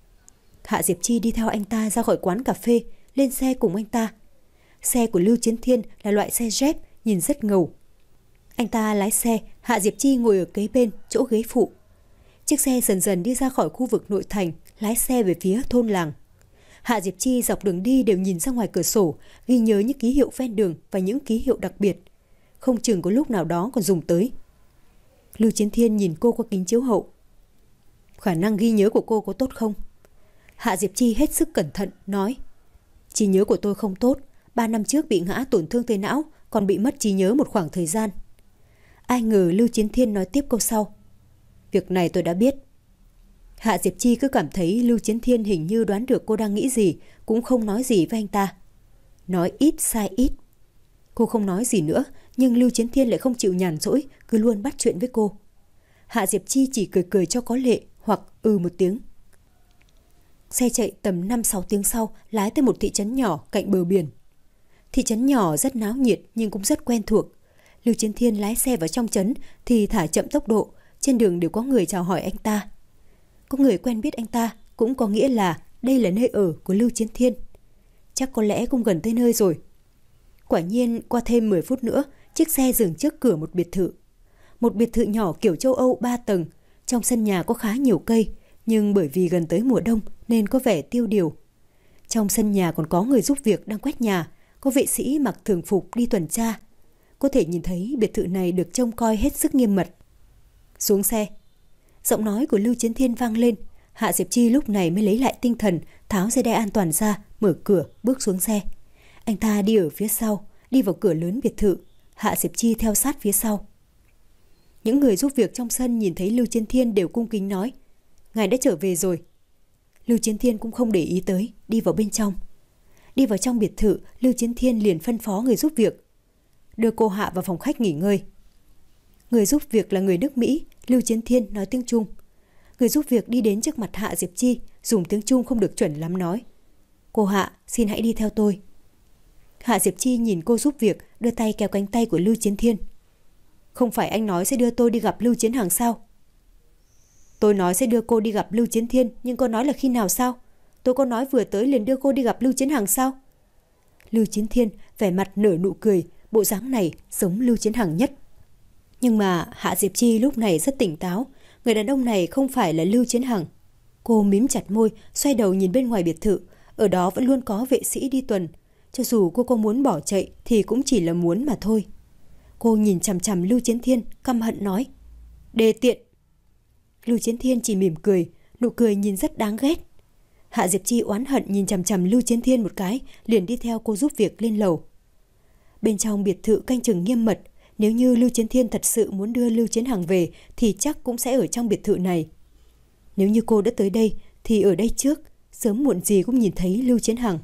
Hạ Diệp Chi đi theo anh ta ra khỏi quán cà phê, lên xe cùng anh ta. Xe của Lưu Chiến Thiên là loại xe Jeep, nhìn rất ngầu. Anh ta lái xe, Hạ Diệp Chi ngồi ở kế bên, chỗ ghế phụ. Chiếc xe dần dần đi ra khỏi khu vực nội thành, lái xe về phía thôn làng. Hạ Diệp Chi dọc đường đi đều nhìn ra ngoài cửa sổ, ghi nhớ những ký hiệu ven đường và những ký hiệu đặc biệt. Không chừng có lúc nào đó còn dùng tới. Lưu Chiến Thiên nhìn cô qua kính chiếu hậu. Khả năng ghi nhớ của cô có tốt không? Hạ Diệp Chi hết sức cẩn thận, nói. Trí nhớ của tôi không tốt, ba năm trước bị ngã tổn thương tới não, còn bị mất trí nhớ một khoảng thời gian. Ai ngờ Lưu Chiến Thiên nói tiếp câu sau. Việc này tôi đã biết. Hạ Diệp Chi cứ cảm thấy Lưu Chiến Thiên hình như đoán được cô đang nghĩ gì, cũng không nói gì với anh ta. Nói ít sai ít. Cô không nói gì nữa, nhưng Lưu Chiến Thiên lại không chịu nhàn rỗi, cứ luôn bắt chuyện với cô. Hạ Diệp Chi chỉ cười cười cho có lệ, hoặc ừ một tiếng. Xe chạy tầm năm sáu tiếng sau, lái tới một thị trấn nhỏ cạnh bờ biển. Thị trấn nhỏ rất náo nhiệt nhưng cũng rất quen thuộc. Lưu Chiến Thiên lái xe vào trong trấn thì thả chậm tốc độ, trên đường đều có người chào hỏi anh ta. Có người quen biết anh ta, cũng có nghĩa là đây là nơi ở của Lưu Chiến Thiên. Chắc có lẽ cũng gần tới nơi rồi. Quả nhiên qua thêm mười phút nữa, chiếc xe dừng trước cửa một biệt thự. Một biệt thự nhỏ kiểu châu Âu ba tầng, trong sân nhà có khá nhiều cây, nhưng bởi vì gần tới mùa đông nên có vẻ tiêu điều. Trong sân nhà còn có người giúp việc đang quét nhà, có vệ sĩ mặc thường phục đi tuần tra. Có thể nhìn thấy biệt thự này được trông coi hết sức nghiêm mật. Xuống xe. Giọng nói của Lưu Chiến Thiên vang lên. Hạ Diệp Chi lúc này mới lấy lại tinh thần, tháo dây đai an toàn ra, mở cửa, bước xuống xe. Anh ta đi ở phía sau, đi vào cửa lớn biệt thự. Hạ Diệp Chi theo sát phía sau. Những người giúp việc trong sân nhìn thấy Lưu Chiến Thiên đều cung kính nói. Ngài đã trở về rồi. Lưu Chiến Thiên cũng không để ý tới, đi vào bên trong. Đi vào trong biệt thự, Lưu Chiến Thiên liền phân phó người giúp việc. Đưa cô Hạ vào phòng khách nghỉ ngơi. Người giúp việc là người nước Mỹ, Lưu Chiến Thiên nói tiếng Trung. Người giúp việc đi đến trước mặt Hạ Diệp Chi, dùng tiếng Trung không được chuẩn lắm nói. Cô Hạ, xin hãy đi theo tôi. Hạ Diệp Chi nhìn cô giúp việc, đưa tay kéo cánh tay của Lưu Chiến Thiên. Không phải anh nói sẽ đưa tôi đi gặp Lưu Chiến Hằng sao? Tôi nói sẽ đưa cô đi gặp Lưu Chiến Thiên, nhưng cô nói là khi nào sao? Tôi có nói vừa tới liền đưa cô đi gặp Lưu Chiến Hằng sao? Lưu Chiến Thiên vẻ mặt nở nụ cười, bộ dáng này giống Lưu Chiến Hằng nhất. Nhưng mà Hạ Diệp Chi lúc này rất tỉnh táo, người đàn ông này không phải là Lưu Chiến Hằng. Cô mím chặt môi, xoay đầu nhìn bên ngoài biệt thự, ở đó vẫn luôn có vệ sĩ đi tuần. Cho dù cô có muốn bỏ chạy thì cũng chỉ là muốn mà thôi. Cô nhìn chằm chằm Lưu Chiến Thiên, căm hận nói: "Đê tiện." Lưu Chiến Thiên chỉ mỉm cười, nụ cười nhìn rất đáng ghét. Hạ Diệp Chi oán hận nhìn chằm chằm Lưu Chiến Thiên một cái, liền đi theo cô giúp việc lên lầu. Bên trong biệt thự canh chừng nghiêm mật, nếu như Lưu Chiến Thiên thật sự muốn đưa Lưu Chiến Hằng về thì chắc cũng sẽ ở trong biệt thự này. Nếu như cô đã tới đây thì ở đây trước, sớm muộn gì cũng nhìn thấy Lưu Chiến Hằng.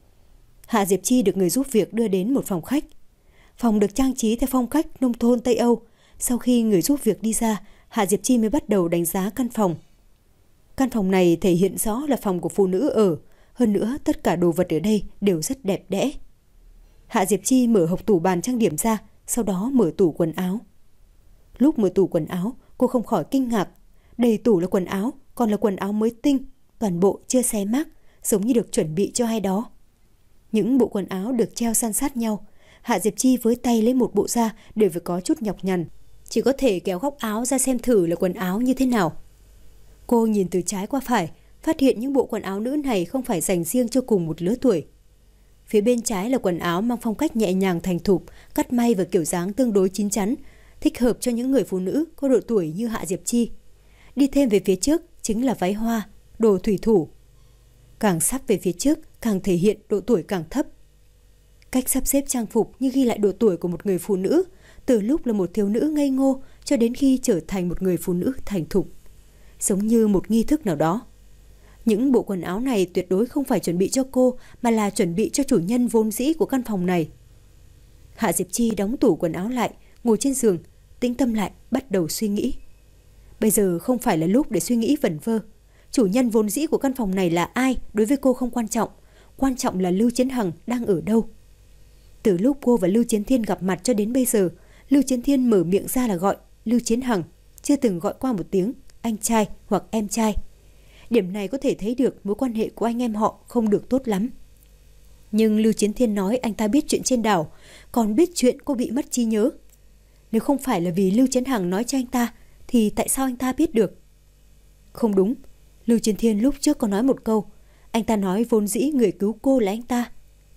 Hạ Diệp Chi được người giúp việc đưa đến một phòng khách. Phòng được trang trí theo phong cách nông thôn Tây Âu. Sau khi người giúp việc đi ra, Hạ Diệp Chi mới bắt đầu đánh giá căn phòng. Căn phòng này thể hiện rõ là phòng của phụ nữ ở. Hơn nữa, tất cả đồ vật ở đây đều rất đẹp đẽ. Hạ Diệp Chi mở hộc tủ bàn trang điểm ra, sau đó mở tủ quần áo. Lúc mở tủ quần áo, cô không khỏi kinh ngạc. Đầy tủ là quần áo, còn là quần áo mới tinh, toàn bộ chưa xé mác, giống như được chuẩn bị cho ai đó. Những bộ quần áo được treo san sát nhau. Hạ Diệp Chi với tay lấy một bộ ra đều phải có chút nhọc nhằn, chỉ có thể kéo góc áo ra xem thử là quần áo như thế nào. Cô nhìn từ trái qua phải, phát hiện những bộ quần áo nữ này không phải dành riêng cho cùng một lứa tuổi. Phía bên trái là quần áo mang phong cách nhẹ nhàng thành thục, cắt may và kiểu dáng tương đối chín chắn, thích hợp cho những người phụ nữ có độ tuổi như Hạ Diệp Chi. Đi thêm về phía trước chính là váy hoa, đồ thủy thủ. Càng sắp về phía trước, càng thể hiện độ tuổi càng thấp. Cách sắp xếp trang phục như ghi lại độ tuổi của một người phụ nữ, từ lúc là một thiếu nữ ngây ngô cho đến khi trở thành một người phụ nữ thành thục, giống như một nghi thức nào đó. Những bộ quần áo này tuyệt đối không phải chuẩn bị cho cô, mà là chuẩn bị cho chủ nhân vốn dĩ của căn phòng này. Hạ Diệp Chi đóng tủ quần áo lại, ngồi trên giường, tĩnh tâm lại, bắt đầu suy nghĩ. Bây giờ không phải là lúc để suy nghĩ vẩn vơ. Chủ nhân vốn dĩ của căn phòng này là ai đối với cô không quan trọng, quan trọng là Lưu Chiến Hằng đang ở đâu. Từ lúc cô và Lưu Chiến Thiên gặp mặt cho đến bây giờ, Lưu Chiến Thiên mở miệng ra là gọi Lưu Chiến Hằng, chưa từng gọi qua một tiếng anh trai hoặc em trai. Điểm này có thể thấy được mối quan hệ của anh em họ không được tốt lắm. Nhưng Lưu Chiến Thiên nói anh ta biết chuyện trên đảo, còn biết chuyện cô bị mất trí nhớ. Nếu không phải là vì Lưu Chiến Hằng nói cho anh ta, thì tại sao anh ta biết được? Không đúng, Lưu Chiến Thiên lúc trước có nói một câu, anh ta nói vốn dĩ người cứu cô là anh ta.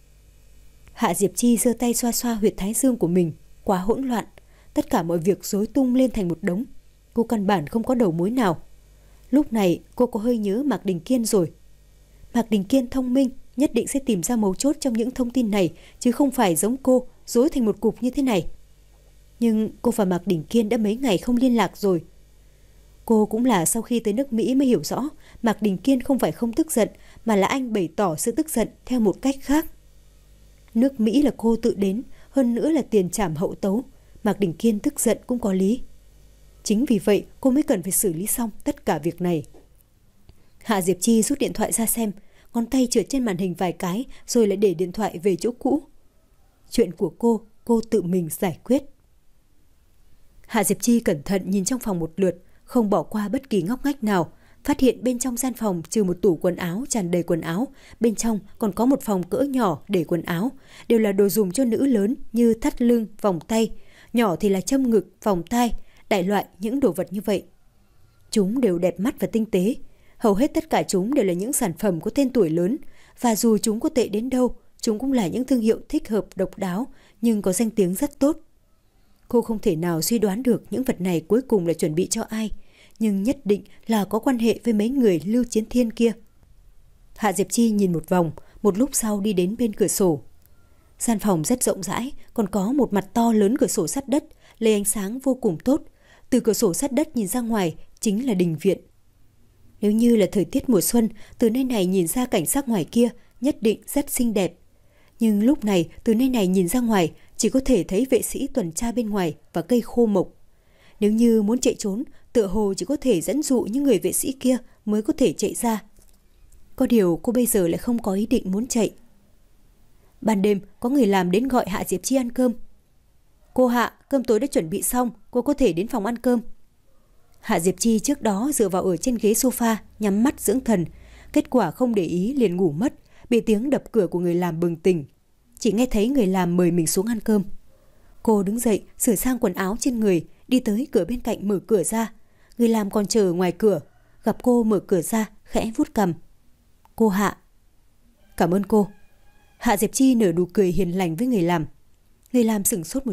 Hạ Diệp Chi giơ tay xoa xoa huyệt thái dương của mình, quá hỗn loạn, tất cả mọi việc rối tung lên thành một đống. Cô căn bản không có đầu mối nào. Lúc này cô có hơi nhớ Mạc Đình Kiên rồi. Mạc Đình Kiên thông minh, nhất định sẽ tìm ra mấu chốt trong những thông tin này, chứ không phải giống cô, rối thành một cục như thế này. Nhưng cô và Mạc Đình Kiên đã mấy ngày không liên lạc rồi. Cô cũng là sau khi tới nước Mỹ mới hiểu rõ Mạc Đình Kiên không phải không tức giận, mà là anh bày tỏ sự tức giận theo một cách khác. Nước Mỹ là cô tự đến, hơn nữa là tiền trảm hậu tấu. Mạc Đình Kiên tức giận cũng có lý. Chính vì vậy cô mới cần phải xử lý xong tất cả việc này. Hạ Diệp Chi rút điện thoại ra xem, ngón tay trượt trên màn hình vài cái rồi lại để điện thoại về chỗ cũ. Chuyện của cô, cô tự mình giải quyết. Hạ Diệp Chi cẩn thận nhìn trong phòng một lượt, không bỏ qua bất kỳ ngóc ngách nào. Phát hiện bên trong gian phòng trừ một tủ quần áo tràn đầy quần áo, bên trong còn có một phòng cỡ nhỏ để quần áo, đều là đồ dùng cho nữ lớn như thắt lưng, vòng tay, nhỏ thì là châm ngực, vòng tai, đại loại những đồ vật như vậy. Chúng đều đẹp mắt và tinh tế, hầu hết tất cả chúng đều là những sản phẩm có tên tuổi lớn, và dù chúng có tệ đến đâu, chúng cũng là những thương hiệu thích hợp, độc đáo, nhưng có danh tiếng rất tốt. Cô không thể nào suy đoán được những vật này cuối cùng là chuẩn bị cho ai, nhưng nhất định là có quan hệ với mấy người Lưu Chiến Thiên kia. Hạ Diệp Chi nhìn một vòng, một lúc sau đi đến bên cửa sổ. Gian phòng rất rộng rãi, còn có một mặt to lớn cửa sổ sắt đất, lấy ánh sáng vô cùng tốt. Từ cửa sổ sắt đất nhìn ra ngoài chính là đình viện. Nếu như là thời tiết mùa xuân, từ nơi này nhìn ra cảnh sắc ngoài kia nhất định rất xinh đẹp. Nhưng lúc này từ nơi này nhìn ra ngoài chỉ có thể thấy vệ sĩ tuần tra bên ngoài và cây khô mộc. Nếu như muốn chạy trốn, tựa hồ chỉ có thể dẫn dụ những người vệ sĩ kia mới có thể chạy ra. Có điều cô bây giờ lại không có ý định muốn chạy. Ban đêm có người làm đến gọi Hạ Diệp Chi ăn cơm. Cô Hạ, cơm tối đã chuẩn bị xong, cô có thể đến phòng ăn cơm. Hạ Diệp Chi trước đó dựa vào ở trên ghế sofa, nhắm mắt dưỡng thần. Kết quả không để ý liền ngủ mất, bị tiếng đập cửa của người làm bừng tỉnh. Chỉ nghe thấy người làm mời mình xuống ăn cơm. Cô đứng dậy, sửa sang quần áo trên người, đi tới cửa bên cạnh mở cửa ra. Người làm còn chờ ngoài cửa, gặp cô mở cửa ra, khẽ vuốt cằm. Cô Hạ. Cảm ơn cô. Hạ Diệp Chi nở nụ cười hiền lành với người làm. Người làm sửng sốt một chút,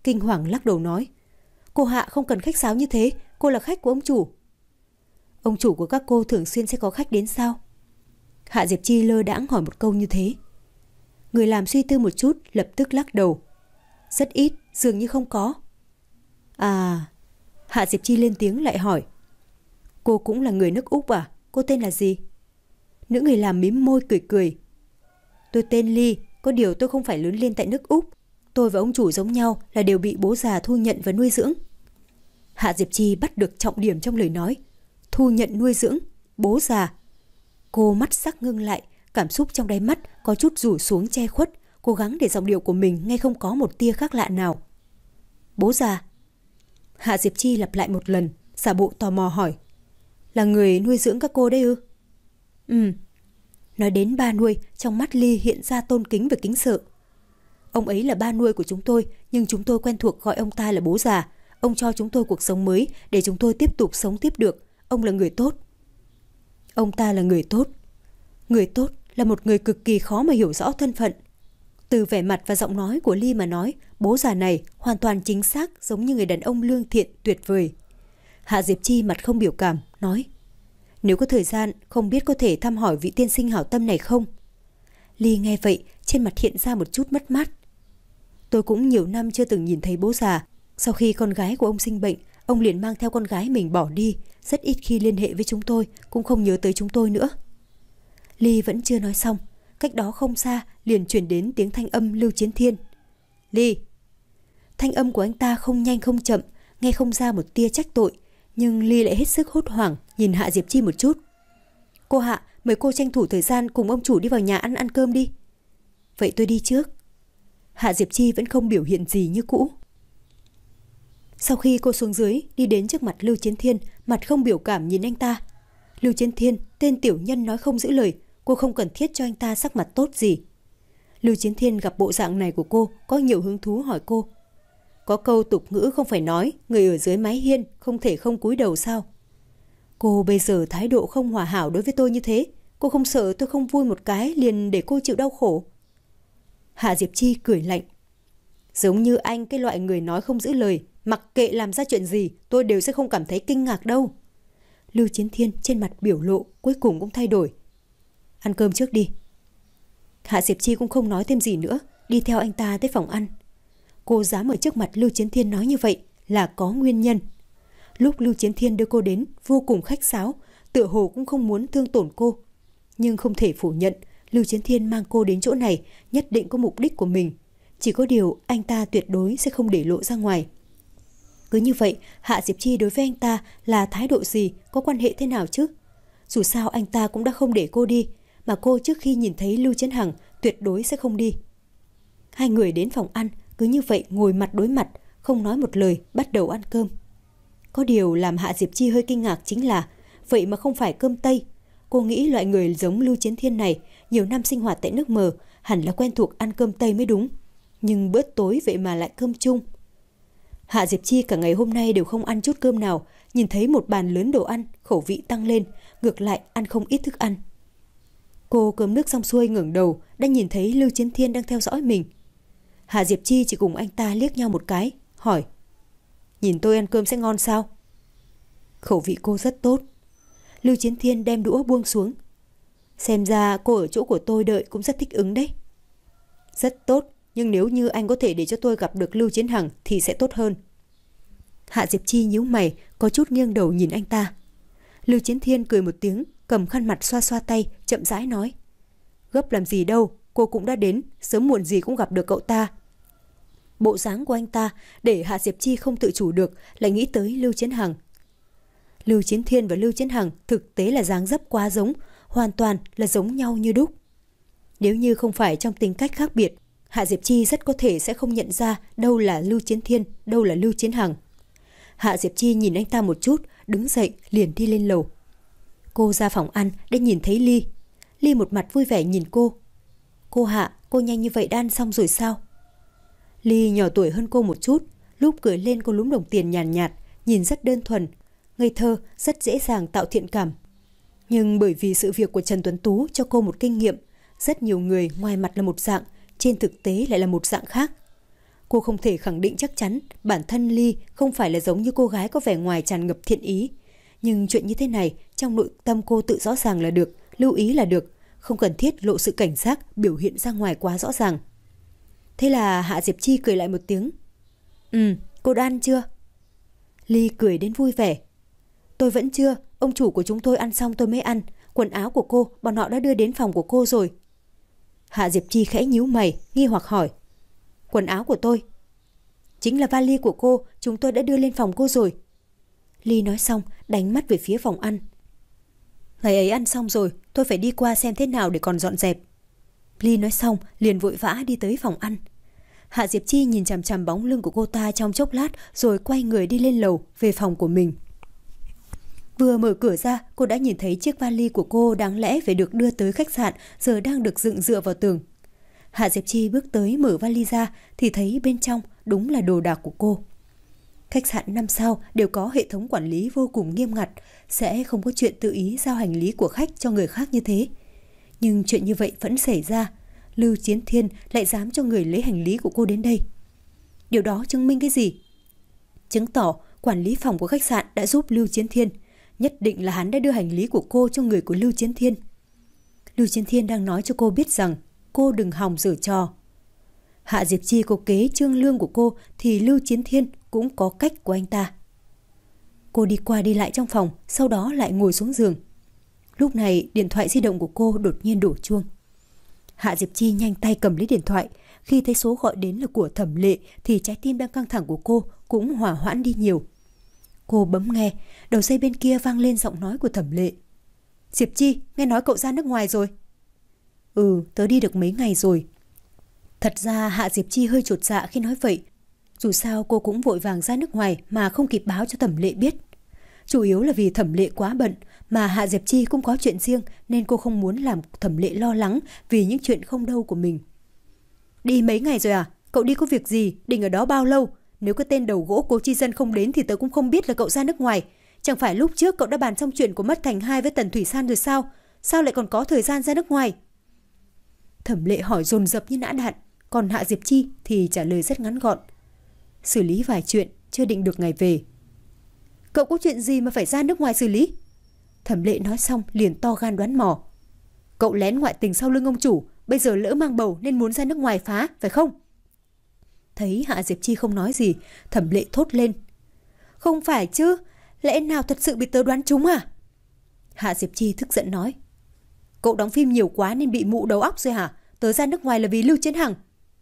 kinh hoàng lắc đầu nói: Cô Hạ không cần khách sáo như thế, cô là khách của ông chủ. Ông chủ của các cô thường xuyên sẽ có khách đến sao? Hạ Diệp Chi lơ đãng hỏi một câu như thế. Người làm suy tư một chút, lập tức lắc đầu. Rất ít, dường như không có. À, Hạ Diệp Chi lên tiếng lại hỏi. Cô cũng là người nước Úc à? Cô tên là gì? Nữ người làm mím môi cười cười. Tôi tên Ly, có điều tôi không phải lớn lên tại nước Úc. Tôi và ông chủ giống nhau là đều bị bố già thu nhận và nuôi dưỡng. Hạ Diệp Chi bắt được trọng điểm trong lời nói. Thu nhận nuôi dưỡng, bố già. Cô mắt sắc ngưng lại, cảm xúc trong đáy mắt có chút rủ xuống che khuất, cố gắng để giọng điệu của mình nghe không có một tia khác lạ nào. Bố già. Hạ Diệp Chi lặp lại một lần, giả bộ tò mò hỏi. Là người nuôi dưỡng các cô đấy ư? Ừ. Nói đến ba nuôi, trong mắt Ly hiện ra tôn kính và kính sợ. Ông ấy là ba nuôi của chúng tôi, nhưng chúng tôi quen thuộc gọi ông ta là bố già. Ông cho chúng tôi cuộc sống mới để chúng tôi tiếp tục sống tiếp được. Ông là người tốt. Ông ta là người tốt. Người tốt là một người cực kỳ khó mà hiểu rõ thân phận. Từ vẻ mặt và giọng nói của Ly mà nói, bố già này hoàn toàn chính xác giống như người đàn ông lương thiện tuyệt vời. Hạ Diệp Chi mặt không biểu cảm, nói: Nếu có thời gian, không biết có thể thăm hỏi vị tiên sinh hảo tâm này không? Ly nghe vậy, trên mặt hiện ra một chút mất mát. Tôi cũng nhiều năm chưa từng nhìn thấy bố già. Sau khi con gái của ông sinh bệnh, ông liền mang theo con gái mình bỏ đi, rất ít khi liên hệ với chúng tôi, cũng không nhớ tới chúng tôi nữa. Ly vẫn chưa nói xong, cách đó không xa liền truyền đến tiếng thanh âm Lưu Chiến Thiên. Ly. Thanh âm của anh ta không nhanh không chậm, nghe không ra một tia trách tội, nhưng Ly lại hết sức hốt hoảng nhìn Hạ Diệp Chi một chút. Cô Hạ, mời cô tranh thủ thời gian cùng ông chủ đi vào nhà ăn ăn cơm đi. Vậy tôi đi trước. Hạ Diệp Chi vẫn không biểu hiện gì như cũ. Sau khi cô xuống dưới, đi đến trước mặt Lưu Chiến Thiên, mặt không biểu cảm nhìn anh ta. Lưu Chiến Thiên, tên tiểu nhân nói không giữ lời, cô không cần thiết cho anh ta sắc mặt tốt gì. Lưu Chiến Thiên gặp bộ dạng này của cô, có nhiều hứng thú hỏi cô. Có câu tục ngữ không phải nói, người ở dưới mái hiên không thể không cúi đầu sao? Cô bây giờ thái độ không hòa hảo đối với tôi như thế, cô không sợ tôi không vui một cái liền để cô chịu đau khổ? Hạ Diệp Chi cười lạnh. Giống như anh cái loại người nói không giữ lời, mặc kệ làm ra chuyện gì, tôi đều sẽ không cảm thấy kinh ngạc đâu. Lưu Chiến Thiên trên mặt biểu lộ cuối cùng cũng thay đổi. Ăn cơm trước đi. Hạ Diệp Chi cũng không nói thêm gì nữa, đi theo anh ta tới phòng ăn. Cô dám ở trước mặt Lưu Chiến Thiên nói như vậy là có nguyên nhân. Lúc Lưu Chiến Thiên đưa cô đến vô cùng khách sáo, tựa hồ cũng không muốn thương tổn cô. Nhưng không thể phủ nhận, Lưu Chiến Thiên mang cô đến chỗ này nhất định có mục đích của mình. Chỉ có điều anh ta tuyệt đối sẽ không để lộ ra ngoài. Cứ như vậy, Hạ Diệp Chi đối với anh ta là thái độ gì, có quan hệ thế nào chứ? Dù sao anh ta cũng đã không để cô đi, mà cô trước khi nhìn thấy Lưu Chiến Hằng tuyệt đối sẽ không đi. Hai người đến phòng ăn, cứ như vậy ngồi mặt đối mặt, không nói một lời, bắt đầu ăn cơm. Có điều làm Hạ Diệp Chi hơi kinh ngạc chính là, vậy mà không phải cơm Tây. Cô nghĩ loại người giống Lưu Chiến Thiên này, nhiều năm sinh hoạt tại nước mờ, hẳn là quen thuộc ăn cơm Tây mới đúng. Nhưng bữa tối vậy mà lại cơm chung. Hạ Diệp Chi cả ngày hôm nay đều không ăn chút cơm nào, nhìn thấy một bàn lớn đồ ăn, khẩu vị tăng lên, ngược lại ăn không ít thức ăn. Cô cơm nước xong xuôi ngẩng đầu, đã nhìn thấy Lưu Chiến Thiên đang theo dõi mình. Hạ Diệp Chi chỉ cùng anh ta liếc nhau một cái, hỏi: Nhìn tôi ăn cơm sẽ ngon sao? Khẩu vị cô rất tốt. Lưu Chiến Thiên đem đũa buông xuống. Xem ra cô ở chỗ của tôi đợi cũng rất thích ứng đấy. Rất tốt, nhưng nếu như anh có thể để cho tôi gặp được Lưu Chiến Hằng thì sẽ tốt hơn. Hạ Diệp Chi nhíu mày, có chút nghiêng đầu nhìn anh ta. Lưu Chiến Thiên cười một tiếng, cầm khăn mặt xoa xoa tay, chậm rãi nói: Gấp làm gì đâu, cô cũng đã đến, sớm muộn gì cũng gặp được cậu ta. Bộ dáng của anh ta để Hạ Diệp Chi không tự chủ được, lại nghĩ tới Lưu Chiến Hằng. Lưu Chiến Thiên và Lưu Chiến Hằng thực tế là dáng dấp quá giống, hoàn toàn là giống nhau như đúc. Nếu như không phải trong tính cách khác biệt, Hạ Diệp Chi rất có thể sẽ không nhận ra đâu là Lưu Chiến Thiên, đâu là Lưu Chiến Hằng. Hạ Diệp Chi nhìn anh ta một chút, đứng dậy liền đi lên lầu. Cô ra phòng ăn để nhìn thấy Ly. Ly một mặt vui vẻ nhìn cô. Cô Hạ, cô nhanh như vậy đã ăn xong rồi sao? Ly nhỏ tuổi hơn cô một chút, lúc cười lên cô lúm đồng tiền nhàn nhạt, nhạt, nhìn rất đơn thuần, ngây thơ, rất dễ dàng tạo thiện cảm. Nhưng bởi vì sự việc của Trần Tuấn Tú cho cô một kinh nghiệm, rất nhiều người ngoài mặt là một dạng, trên thực tế lại là một dạng khác. Cô không thể khẳng định chắc chắn bản thân Ly không phải là giống như cô gái có vẻ ngoài tràn ngập thiện ý. Nhưng chuyện như thế này, trong nội tâm cô tự rõ ràng là được, lưu ý là được, không cần thiết lộ sự cảnh giác biểu hiện ra ngoài quá rõ ràng. Thế là Hạ Diệp Chi cười lại một tiếng. Ừ, cô đã ăn chưa? Ly cười đến vui vẻ. Tôi vẫn chưa, ông chủ của chúng tôi ăn xong tôi mới ăn. Quần áo của cô, bọn họ đã đưa đến phòng của cô rồi. Hạ Diệp Chi khẽ nhíu mày, nghi hoặc hỏi. Quần áo của tôi? Chính là vali của cô, chúng tôi đã đưa lên phòng cô rồi. Ly nói xong, đánh mắt về phía phòng ăn. Ngày ấy ăn xong rồi, tôi phải đi qua xem thế nào để còn dọn dẹp. Ly nói xong, liền vội vã đi tới phòng ăn. Hạ Diệp Chi nhìn chằm chằm bóng lưng của cô ta trong chốc lát rồi quay người đi lên lầu về phòng của mình. Vừa mở cửa ra, cô đã nhìn thấy chiếc vali của cô đáng lẽ phải được đưa tới khách sạn giờ đang được dựng dựa vào tường. Hạ Diệp Chi bước tới mở vali ra thì thấy bên trong đúng là đồ đạc của cô. Khách sạn năm sao đều có hệ thống quản lý vô cùng nghiêm ngặt, sẽ không có chuyện tự ý giao hành lý của khách cho người khác như thế. Nhưng chuyện như vậy vẫn xảy ra. Lưu Chiến Thiên lại dám cho người lấy hành lý của cô đến đây. Điều đó chứng minh cái gì? Chứng tỏ quản lý phòng của khách sạn đã giúp Lưu Chiến Thiên. Nhất định là hắn đã đưa hành lý của cô cho người của Lưu Chiến Thiên. Lưu Chiến Thiên đang nói cho cô biết rằng cô đừng hòng giở trò. Hạ Diệp Chi có kế trương lương của cô thì Lưu Chiến Thiên cũng có cách của anh ta. Cô đi qua đi lại trong phòng, sau đó lại ngồi xuống giường. Lúc này điện thoại di động của cô đột nhiên đổ chuông. Hạ Diệp Chi nhanh tay cầm lấy điện thoại. Khi thấy số gọi đến là của Thẩm Lệ thì trái tim đang căng thẳng của cô cũng hòa hoãn đi nhiều. Cô bấm nghe, đầu dây bên kia vang lên giọng nói của Thẩm Lệ. Diệp Chi, nghe nói cậu ra nước ngoài rồi. Ừ, tớ đi được mấy ngày rồi. Thật ra Hạ Diệp Chi hơi chột dạ khi nói vậy. Dù sao cô cũng vội vàng ra nước ngoài mà không kịp báo cho Thẩm Lệ biết. Chủ yếu là vì Thẩm Lệ quá bận, mà Hạ Diệp Chi cũng có chuyện riêng nên cô không muốn làm Thẩm Lệ lo lắng vì những chuyện không đâu của mình. Đi mấy ngày rồi à? Cậu đi có việc gì? Định ở đó bao lâu? Nếu cái tên đầu gỗ Cố Chi Dân không đến thì tớ cũng không biết là cậu ra nước ngoài. Chẳng phải lúc trước cậu đã bàn xong chuyện của Mất Thành Hai với Tần Thủy San rồi sao? Sao lại còn có thời gian ra nước ngoài? Thẩm Lệ hỏi dồn dập như nã đạn, còn Hạ Diệp Chi thì trả lời rất ngắn gọn. Xử lý vài chuyện, chưa định được ngày về. Cậu có chuyện gì mà phải ra nước ngoài xử lý? Thẩm Lệ nói xong liền to gan đoán mò. Cậu lén ngoại tình sau lưng ông chủ, bây giờ lỡ mang bầu nên muốn ra nước ngoài phá, phải không? Thấy Hạ Diệp Chi không nói gì, Thẩm Lệ thốt lên. Không phải chứ, lẽ nào thật sự bị tớ đoán trúng à? Hạ Diệp Chi tức giận nói. Cậu đóng phim nhiều quá nên bị mụ đầu óc rồi hả? Tớ ra nước ngoài là vì Lưu Chiến Hằng.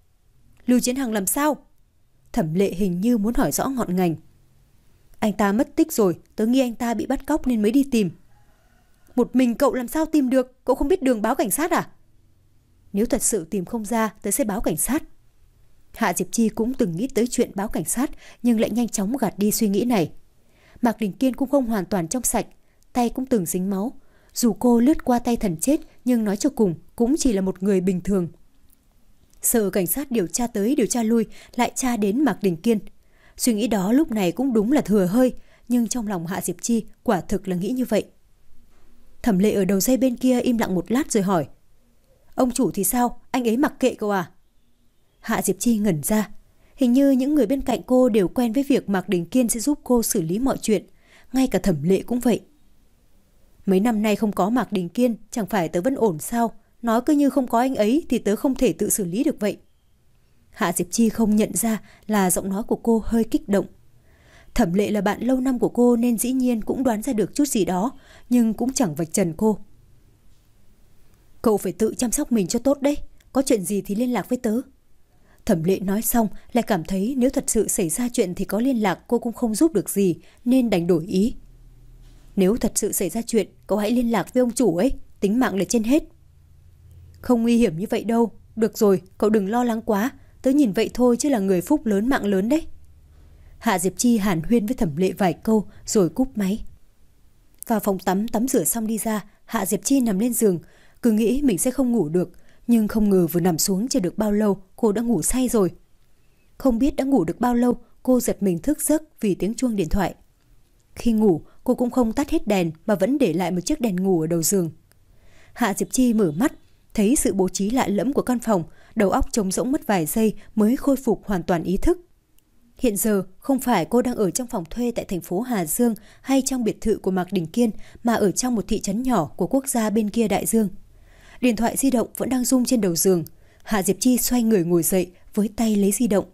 Lưu Chiến Hằng làm sao? Thẩm Lệ hình như muốn hỏi rõ ngọn ngành. Anh ta mất tích rồi, tớ nghi anh ta bị bắt cóc nên mới đi tìm. Một mình cậu làm sao tìm được? Cậu không biết đường báo cảnh sát à? Nếu thật sự tìm không ra, tớ sẽ báo cảnh sát. Hạ Diệp Chi cũng từng nghĩ tới chuyện báo cảnh sát, nhưng lại nhanh chóng gạt đi suy nghĩ này. Mạc Đình Kiên cũng không hoàn toàn trong sạch, tay cũng từng dính máu. Dù cô lướt qua tay thần chết, nhưng nói cho cùng cũng chỉ là một người bình thường. Sợ cảnh sát điều tra tới điều tra lui, lại tra đến Mạc Đình Kiên. Suy nghĩ đó lúc này cũng đúng là thừa hơi, nhưng trong lòng Hạ Diệp Chi quả thực là nghĩ như vậy. Thẩm Lệ ở đầu dây bên kia im lặng một lát rồi hỏi. Ông chủ thì sao? Anh ấy mặc kệ cậu à? Hạ Diệp Chi ngẩn ra. Hình như những người bên cạnh cô đều quen với việc Mạc Đình Kiên sẽ giúp cô xử lý mọi chuyện. Ngay cả Thẩm Lệ cũng vậy. Mấy năm nay không có Mạc Đình Kiên, chẳng phải tớ vẫn ổn sao? Nói cứ như không có anh ấy thì tớ không thể tự xử lý được vậy. Hạ Diệp Chi không nhận ra là giọng nói của cô hơi kích động. Thẩm Lệ là bạn lâu năm của cô nên dĩ nhiên cũng đoán ra được chút gì đó, nhưng cũng chẳng vạch trần cô. Cậu phải tự chăm sóc mình cho tốt đấy, có chuyện gì thì liên lạc với tớ. Thẩm Lệ nói xong lại cảm thấy nếu thật sự xảy ra chuyện thì có liên lạc cô cũng không giúp được gì nên đành đổi ý. Nếu thật sự xảy ra chuyện, cậu hãy liên lạc với ông chủ ấy, tính mạng là trên hết. Không nguy hiểm như vậy đâu, được rồi, cậu đừng lo lắng quá, tớ nhìn vậy thôi chứ là người phúc lớn mạng lớn đấy. Hạ Diệp Chi hàn huyên với Thẩm Lệ vài câu rồi cúp máy. Vào phòng tắm tắm rửa xong đi ra, Hạ Diệp Chi nằm lên giường, cứ nghĩ mình sẽ không ngủ được, nhưng không ngờ vừa nằm xuống chưa được bao lâu cô đã ngủ say rồi. Không biết đã ngủ được bao lâu, cô giật mình thức giấc vì tiếng chuông điện thoại. Khi ngủ, cô cũng không tắt hết đèn mà vẫn để lại một chiếc đèn ngủ ở đầu giường. Hạ Diệp Chi mở mắt, thấy sự bố trí lạ lẫm của căn phòng, đầu óc trống rỗng mất vài giây mới khôi phục hoàn toàn ý thức. Hiện giờ không phải cô đang ở trong phòng thuê tại thành phố Hà Dương hay trong biệt thự của Mạc Đình Kiên, mà ở trong một thị trấn nhỏ của quốc gia bên kia đại dương. Điện thoại di động vẫn đang rung trên đầu giường. Hạ Diệp Chi xoay người ngồi dậy với tay lấy di động.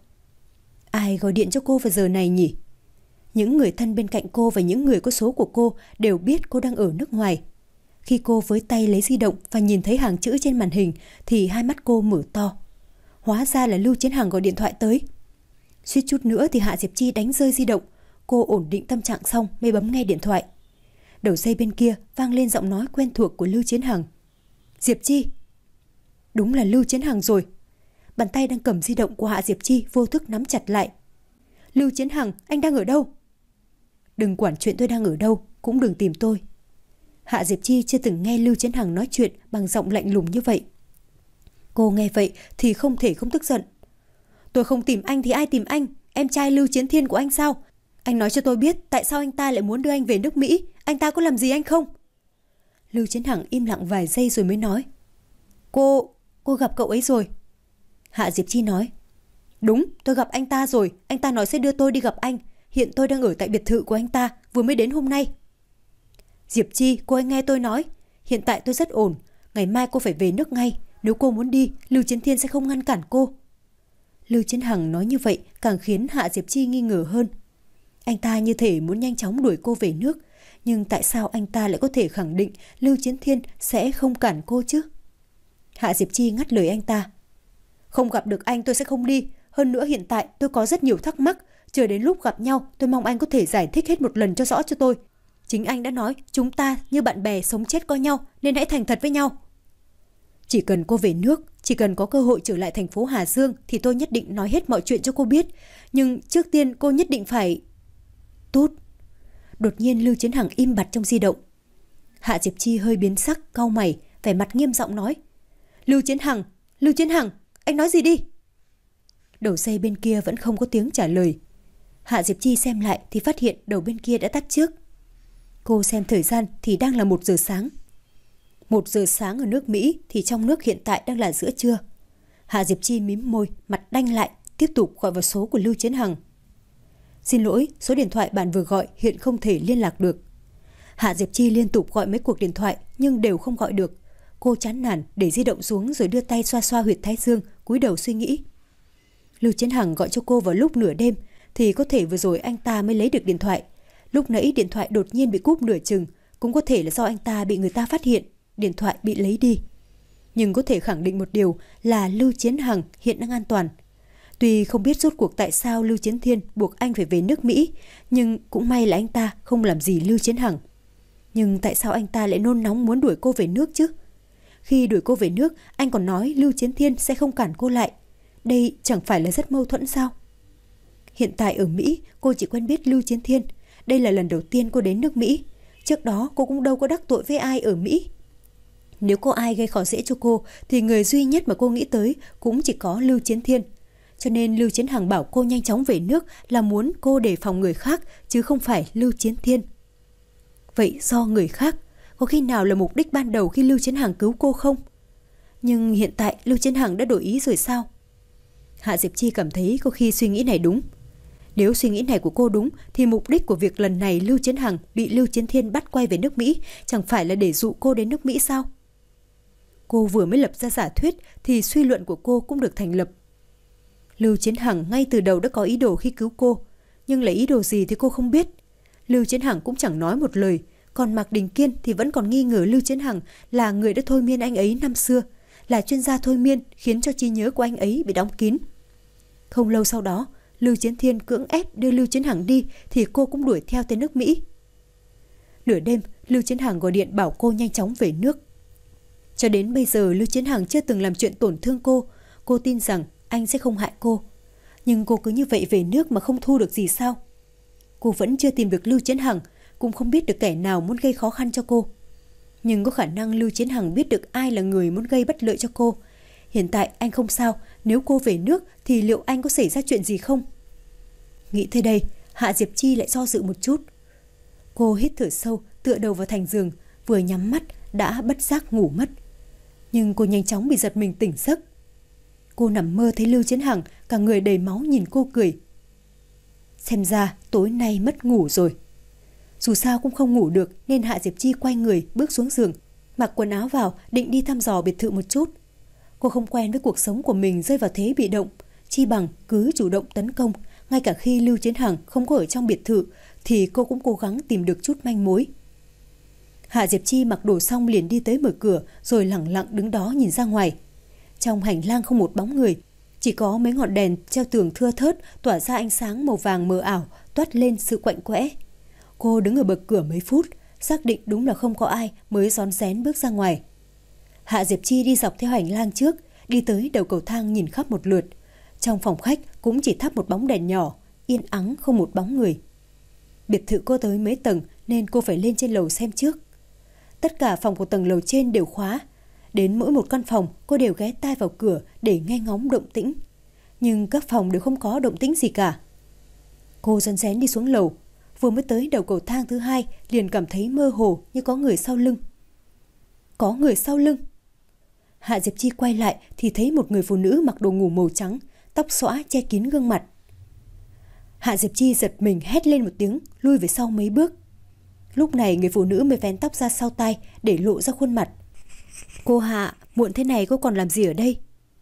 Ai gọi điện cho cô vào giờ này nhỉ? Những người thân bên cạnh cô và những người có số của cô đều biết cô đang ở nước ngoài. Khi cô với tay lấy di động và nhìn thấy hàng chữ trên màn hình thì hai mắt cô mở to. Hóa ra là Lưu Chiến Hằng gọi điện thoại tới. Suýt chút nữa thì Hạ Diệp Chi đánh rơi di động. Cô ổn định tâm trạng xong mới bấm nghe điện thoại. Đầu dây bên kia vang lên giọng nói quen thuộc của Lưu Chiến Hằng. Diệp Chi. Đúng là Lưu Chiến Hằng rồi. Bàn tay đang cầm di động của Hạ Diệp Chi vô thức nắm chặt lại. Lưu Chiến Hằng, anh đang ở đâu? Đừng quản chuyện tôi đang ở đâu, cũng đừng tìm tôi. Hạ Diệp Chi chưa từng nghe Lưu Chiến Hằng nói chuyện bằng giọng lạnh lùng như vậy. Cô nghe vậy thì không thể không tức giận. Tôi không tìm anh thì ai tìm anh? Em trai Lưu Chiến Thiên của anh sao? Anh nói cho tôi biết tại sao anh ta lại muốn đưa anh về nước Mỹ. Anh ta có làm gì anh không? Lưu Chiến Hằng im lặng vài giây rồi mới nói. Cô, cô gặp cậu ấy rồi. Hạ Diệp Chi nói. Đúng, tôi gặp anh ta rồi. Anh ta nói sẽ đưa tôi đi gặp anh. Hiện tôi đang ở tại biệt thự của anh ta, vừa mới đến hôm nay. Diệp Chi, cô anh nghe tôi nói. Hiện tại tôi rất ổn. Ngày mai cô phải về nước ngay. Nếu cô muốn đi, Lưu Chiến Thiên sẽ không ngăn cản cô. Lưu Chiến Hằng nói như vậy càng khiến Hạ Diệp Chi nghi ngờ hơn. Anh ta như thể muốn nhanh chóng đuổi cô về nước. Nhưng tại sao anh ta lại có thể khẳng định Lưu Chiến Thiên sẽ không cản cô chứ? Hạ Diệp Chi ngắt lời anh ta. Không gặp được anh tôi sẽ không đi. Hơn nữa hiện tại tôi có rất nhiều thắc mắc. Chờ đến lúc gặp nhau tôi mong anh có thể giải thích hết một lần cho rõ cho tôi. Chính anh đã nói chúng ta như bạn bè sống chết coi nhau, nên hãy thành thật với nhau. Chỉ cần cô về nước, chỉ cần có cơ hội trở lại thành phố Hà Dương thì tôi nhất định nói hết mọi chuyện cho cô biết. Nhưng trước tiên cô nhất định phải... Tút. Đột nhiên Lưu Chiến Hằng im bặt trong di động. Hạ Diệp Chi hơi biến sắc, cau mày, vẻ mặt nghiêm giọng nói. Lưu Chiến Hằng, Lưu Chiến Hằng, anh nói gì đi? Đầu dây bên kia vẫn không có tiếng trả lời. Hạ Diệp Chi xem lại thì phát hiện đầu bên kia đã tắt trước. Cô xem thời gian thì đang là một giờ sáng. Một giờ sáng ở nước Mỹ thì trong nước hiện tại đang là giữa trưa. Hạ Diệp Chi mím môi, mặt đanh lại, tiếp tục gọi vào số của Lưu Chiến Hằng. Xin lỗi, số điện thoại bạn vừa gọi hiện không thể liên lạc được. Hạ Diệp Chi liên tục gọi mấy cuộc điện thoại nhưng đều không gọi được. Cô chán nản để di động xuống rồi đưa tay xoa xoa huyệt thái dương, cúi đầu suy nghĩ. Lưu Chiến Hằng gọi cho cô vào lúc nửa đêm thì có thể vừa rồi anh ta mới lấy được điện thoại. Lúc nãy điện thoại đột nhiên bị cúp nửa chừng, cũng có thể là do anh ta bị người ta phát hiện, điện thoại bị lấy đi. Nhưng có thể khẳng định một điều là Lưu Chiến Hằng hiện đang an toàn. Tuy không biết rốt cuộc tại sao Lưu Chiến Thiên buộc anh phải về nước Mỹ, nhưng cũng may là anh ta không làm gì Lưu Chiến Hằng. Nhưng tại sao anh ta lại nôn nóng muốn đuổi cô về nước chứ? Khi đuổi cô về nước, anh còn nói Lưu Chiến Thiên sẽ không cản cô lại. Đây chẳng phải là rất mâu thuẫn sao? Hiện tại ở Mỹ, cô chỉ quen biết Lưu Chiến Thiên. Đây là lần đầu tiên cô đến nước Mỹ. Trước đó cô cũng đâu có đắc tội với ai ở Mỹ. Nếu có ai gây khó dễ cho cô thì người duy nhất mà cô nghĩ tới cũng chỉ có Lưu Chiến Thiên. Cho nên Lưu Chiến Hằng bảo cô nhanh chóng về nước là muốn cô đề phòng người khác chứ không phải Lưu Chiến Thiên. Vậy do người khác, có khi nào là mục đích ban đầu khi Lưu Chiến Hằng cứu cô không? Nhưng hiện tại Lưu Chiến Hằng đã đổi ý rồi sao? Hạ Diệp Chi cảm thấy có khi suy nghĩ này đúng. Nếu suy nghĩ này của cô đúng thì mục đích của việc lần này Lưu Chiến Hằng bị Lưu Chiến Thiên bắt quay về nước Mỹ chẳng phải là để dụ cô đến nước Mỹ sao? Cô vừa mới lập ra giả thuyết thì suy luận của cô cũng được thành lập. Lưu Chiến Hằng ngay từ đầu đã có ý đồ khi cứu cô, nhưng là ý đồ gì thì cô không biết. Lưu Chiến Hằng cũng chẳng nói một lời, còn Mạc Đình Kiên thì vẫn còn nghi ngờ Lưu Chiến Hằng là người đã thôi miên anh ấy năm xưa, là chuyên gia thôi miên khiến cho trí nhớ của anh ấy bị đóng kín. Không lâu sau đó, Lưu Chiến Thiên cưỡng ép đưa Lưu Chiến Hằng đi thì cô cũng đuổi theo tới nước Mỹ. Nửa đêm, Lưu Chiến Hằng gọi điện bảo cô nhanh chóng về nước. Cho đến bây giờ Lưu Chiến Hằng chưa từng làm chuyện tổn thương cô. Cô tin rằng anh sẽ không hại cô. Nhưng cô cứ như vậy về nước mà không thu được gì sao? Cô vẫn chưa tìm được Lưu Chiến Hằng, cũng không biết được kẻ nào muốn gây khó khăn cho cô. Nhưng có khả năng Lưu Chiến Hằng biết được ai là người muốn gây bất lợi cho cô. Hiện tại anh không sao, nếu cô về nước thì liệu anh có xảy ra chuyện gì không? Nghĩ tới đây, Hạ Diệp Chi lại do dự một chút. Cô hít thở sâu, tựa đầu vào thành giường, vừa nhắm mắt đã bất giác ngủ mất. Nhưng cô nhanh chóng bị giật mình tỉnh giấc. Cô nằm mơ thấy Lưu Chiến Hằng cả người đầy máu nhìn cô cười. Xem ra tối nay mất ngủ rồi. Dù sao cũng không ngủ được nên Hạ Diệp Chi quay người bước xuống giường, mặc quần áo vào định đi thăm dò biệt thự một chút. Cô không quen với cuộc sống của mình rơi vào thế bị động, chi bằng cứ chủ động tấn công. Ngay cả khi Lưu Chiến Hằng không có ở trong biệt thự thì cô cũng cố gắng tìm được chút manh mối. Hạ Diệp Chi mặc đồ xong liền đi tới mở cửa, rồi lẳng lặng đứng đó nhìn ra ngoài. Trong hành lang không một bóng người, chỉ có mấy ngọn đèn treo tường thưa thớt tỏa ra ánh sáng màu vàng mờ ảo, toát lên sự quạnh quẽ. Cô đứng ở bậc cửa mấy phút, xác định đúng là không có ai mới rón rén bước ra ngoài. Hạ Diệp Chi đi dọc theo hành lang trước, đi tới đầu cầu thang nhìn khắp một lượt. Trong phòng khách cũng chỉ thắp một bóng đèn nhỏ, yên ắng không một bóng người. Biệt thự cô tới mấy tầng nên cô phải lên trên lầu xem trước. Tất cả phòng của tầng lầu trên đều khóa. Đến mỗi một căn phòng cô đều ghé tai vào cửa để nghe ngóng động tĩnh. Nhưng các phòng đều không có động tĩnh gì cả. Cô rón rén đi xuống lầu. Vừa mới tới đầu cầu thang thứ hai liền cảm thấy mơ hồ như có người sau lưng. Có người sau lưng. Hạ Diệp Chi quay lại thì thấy một người phụ nữ mặc đồ ngủ màu trắng, tóc xõa che kín gương mặt. Hạ Diệp Chi giật mình hét lên một tiếng, lui về sau mấy bước. Lúc này người phụ nữ mới vén tóc ra sau tai để lộ ra khuôn mặt. Cô Hạ, muộn thế này cô còn làm gì ở đây?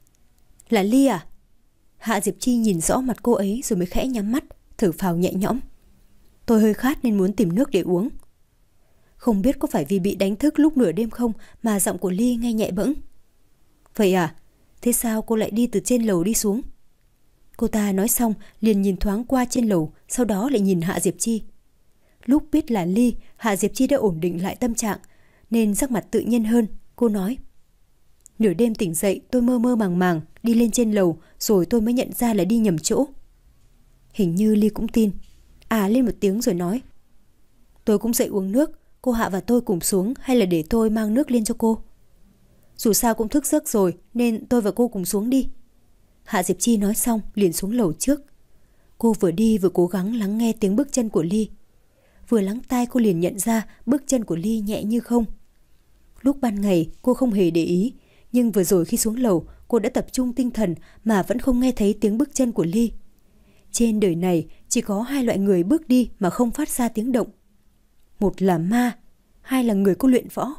Là Ly à? Hạ Diệp Chi nhìn rõ mặt cô ấy rồi mới khẽ nhắm mắt, thở phào nhẹ nhõm. Tôi hơi khát nên muốn tìm nước để uống. Không biết có phải vì bị đánh thức lúc nửa đêm không mà giọng của Ly nghe nhẹ bẫng. Vậy à? Thế sao cô lại đi từ trên lầu đi xuống? Cô ta nói xong liền nhìn thoáng qua trên lầu, sau đó lại nhìn Hạ Diệp Chi. Lúc biết là Ly, Hạ Diệp Chi đã ổn định lại tâm trạng nên sắc mặt tự nhiên hơn. Cô nói: Nửa đêm tỉnh dậy tôi mơ mơ màng màng đi lên trên lầu, rồi tôi mới nhận ra là đi nhầm chỗ. Hình như Ly cũng tin, à lên một tiếng rồi nói: Tôi cũng dậy uống nước, cô Hạ và tôi cùng xuống hay là để tôi mang nước lên cho cô? Dù sao cũng thức giấc rồi nên tôi và cô cùng xuống đi. Hạ Diệp Chi nói xong liền xuống lầu trước. Cô vừa đi vừa cố gắng lắng nghe tiếng bước chân của Ly. Vừa lắng tai cô liền nhận ra bước chân của Ly nhẹ như không. Lúc ban ngày cô không hề để ý, nhưng vừa rồi khi xuống lầu cô đã tập trung tinh thần mà vẫn không nghe thấy tiếng bước chân của Ly. Trên đời này chỉ có hai loại người bước đi mà không phát ra tiếng động. Một là ma, hai là người có luyện võ.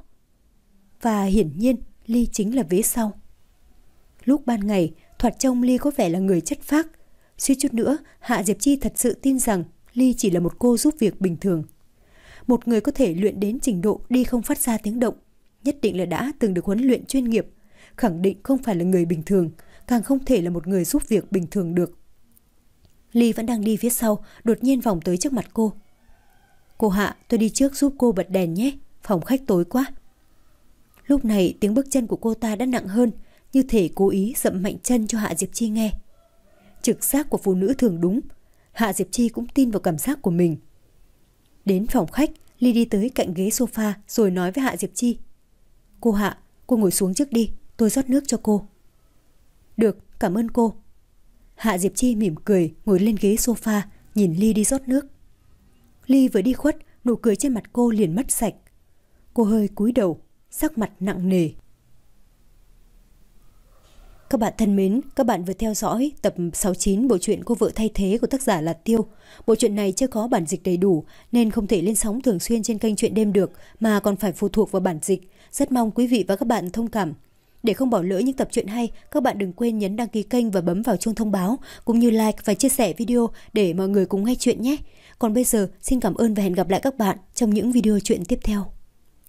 Và hiển nhiên Ly chính là vế sau. Lúc ban ngày thoạt trông Ly có vẻ là người chất phác. Suýt chút nữa Hạ Diệp Chi thật sự tin rằng Ly chỉ là một cô giúp việc bình thường. Một người có thể luyện đến trình độ đi không phát ra tiếng động nhất định là đã từng được huấn luyện chuyên nghiệp, khẳng định không phải là người bình thường, càng không thể là một người giúp việc bình thường được. Ly vẫn đang đi phía sau, đột nhiên vòng tới trước mặt cô. Cô Hạ, tôi đi trước giúp cô bật đèn nhé, phòng khách tối quá. Lúc này tiếng bước chân của cô ta đã nặng hơn, như thể cố ý dậm mạnh chân cho Hạ Diệp Chi nghe. Trực giác của phụ nữ thường đúng, Hạ Diệp Chi cũng tin vào cảm giác của mình. Đến phòng khách, Ly đi tới cạnh ghế sofa rồi nói với Hạ Diệp Chi: Cô Hạ, cô ngồi xuống trước đi, tôi rót nước cho cô. Được, cảm ơn cô. Hạ Diệp Chi mỉm cười ngồi lên ghế sofa, nhìn Ly đi rót nước. Ly vừa đi khuất, nụ cười trên mặt cô liền mất sạch. Cô hơi cúi đầu, sắc mặt nặng nề. Các bạn thân mến, các bạn vừa theo dõi tập sáu mươi chín bộ truyện Cô Vợ Thay Thế của tác giả là Tiêu. Bộ truyện này chưa có bản dịch đầy đủ nên không thể lên sóng thường xuyên trên kênh Truyện Đêm được, mà còn phải phụ thuộc vào bản dịch. Rất mong quý vị và các bạn thông cảm. Để không bỏ lỡ những tập truyện hay, các bạn đừng quên nhấn đăng ký kênh và bấm vào chuông thông báo, cũng như like và chia sẻ video để mọi người cùng nghe chuyện nhé. Còn bây giờ, xin cảm ơn và hẹn gặp lại các bạn trong những video truyện tiếp theo.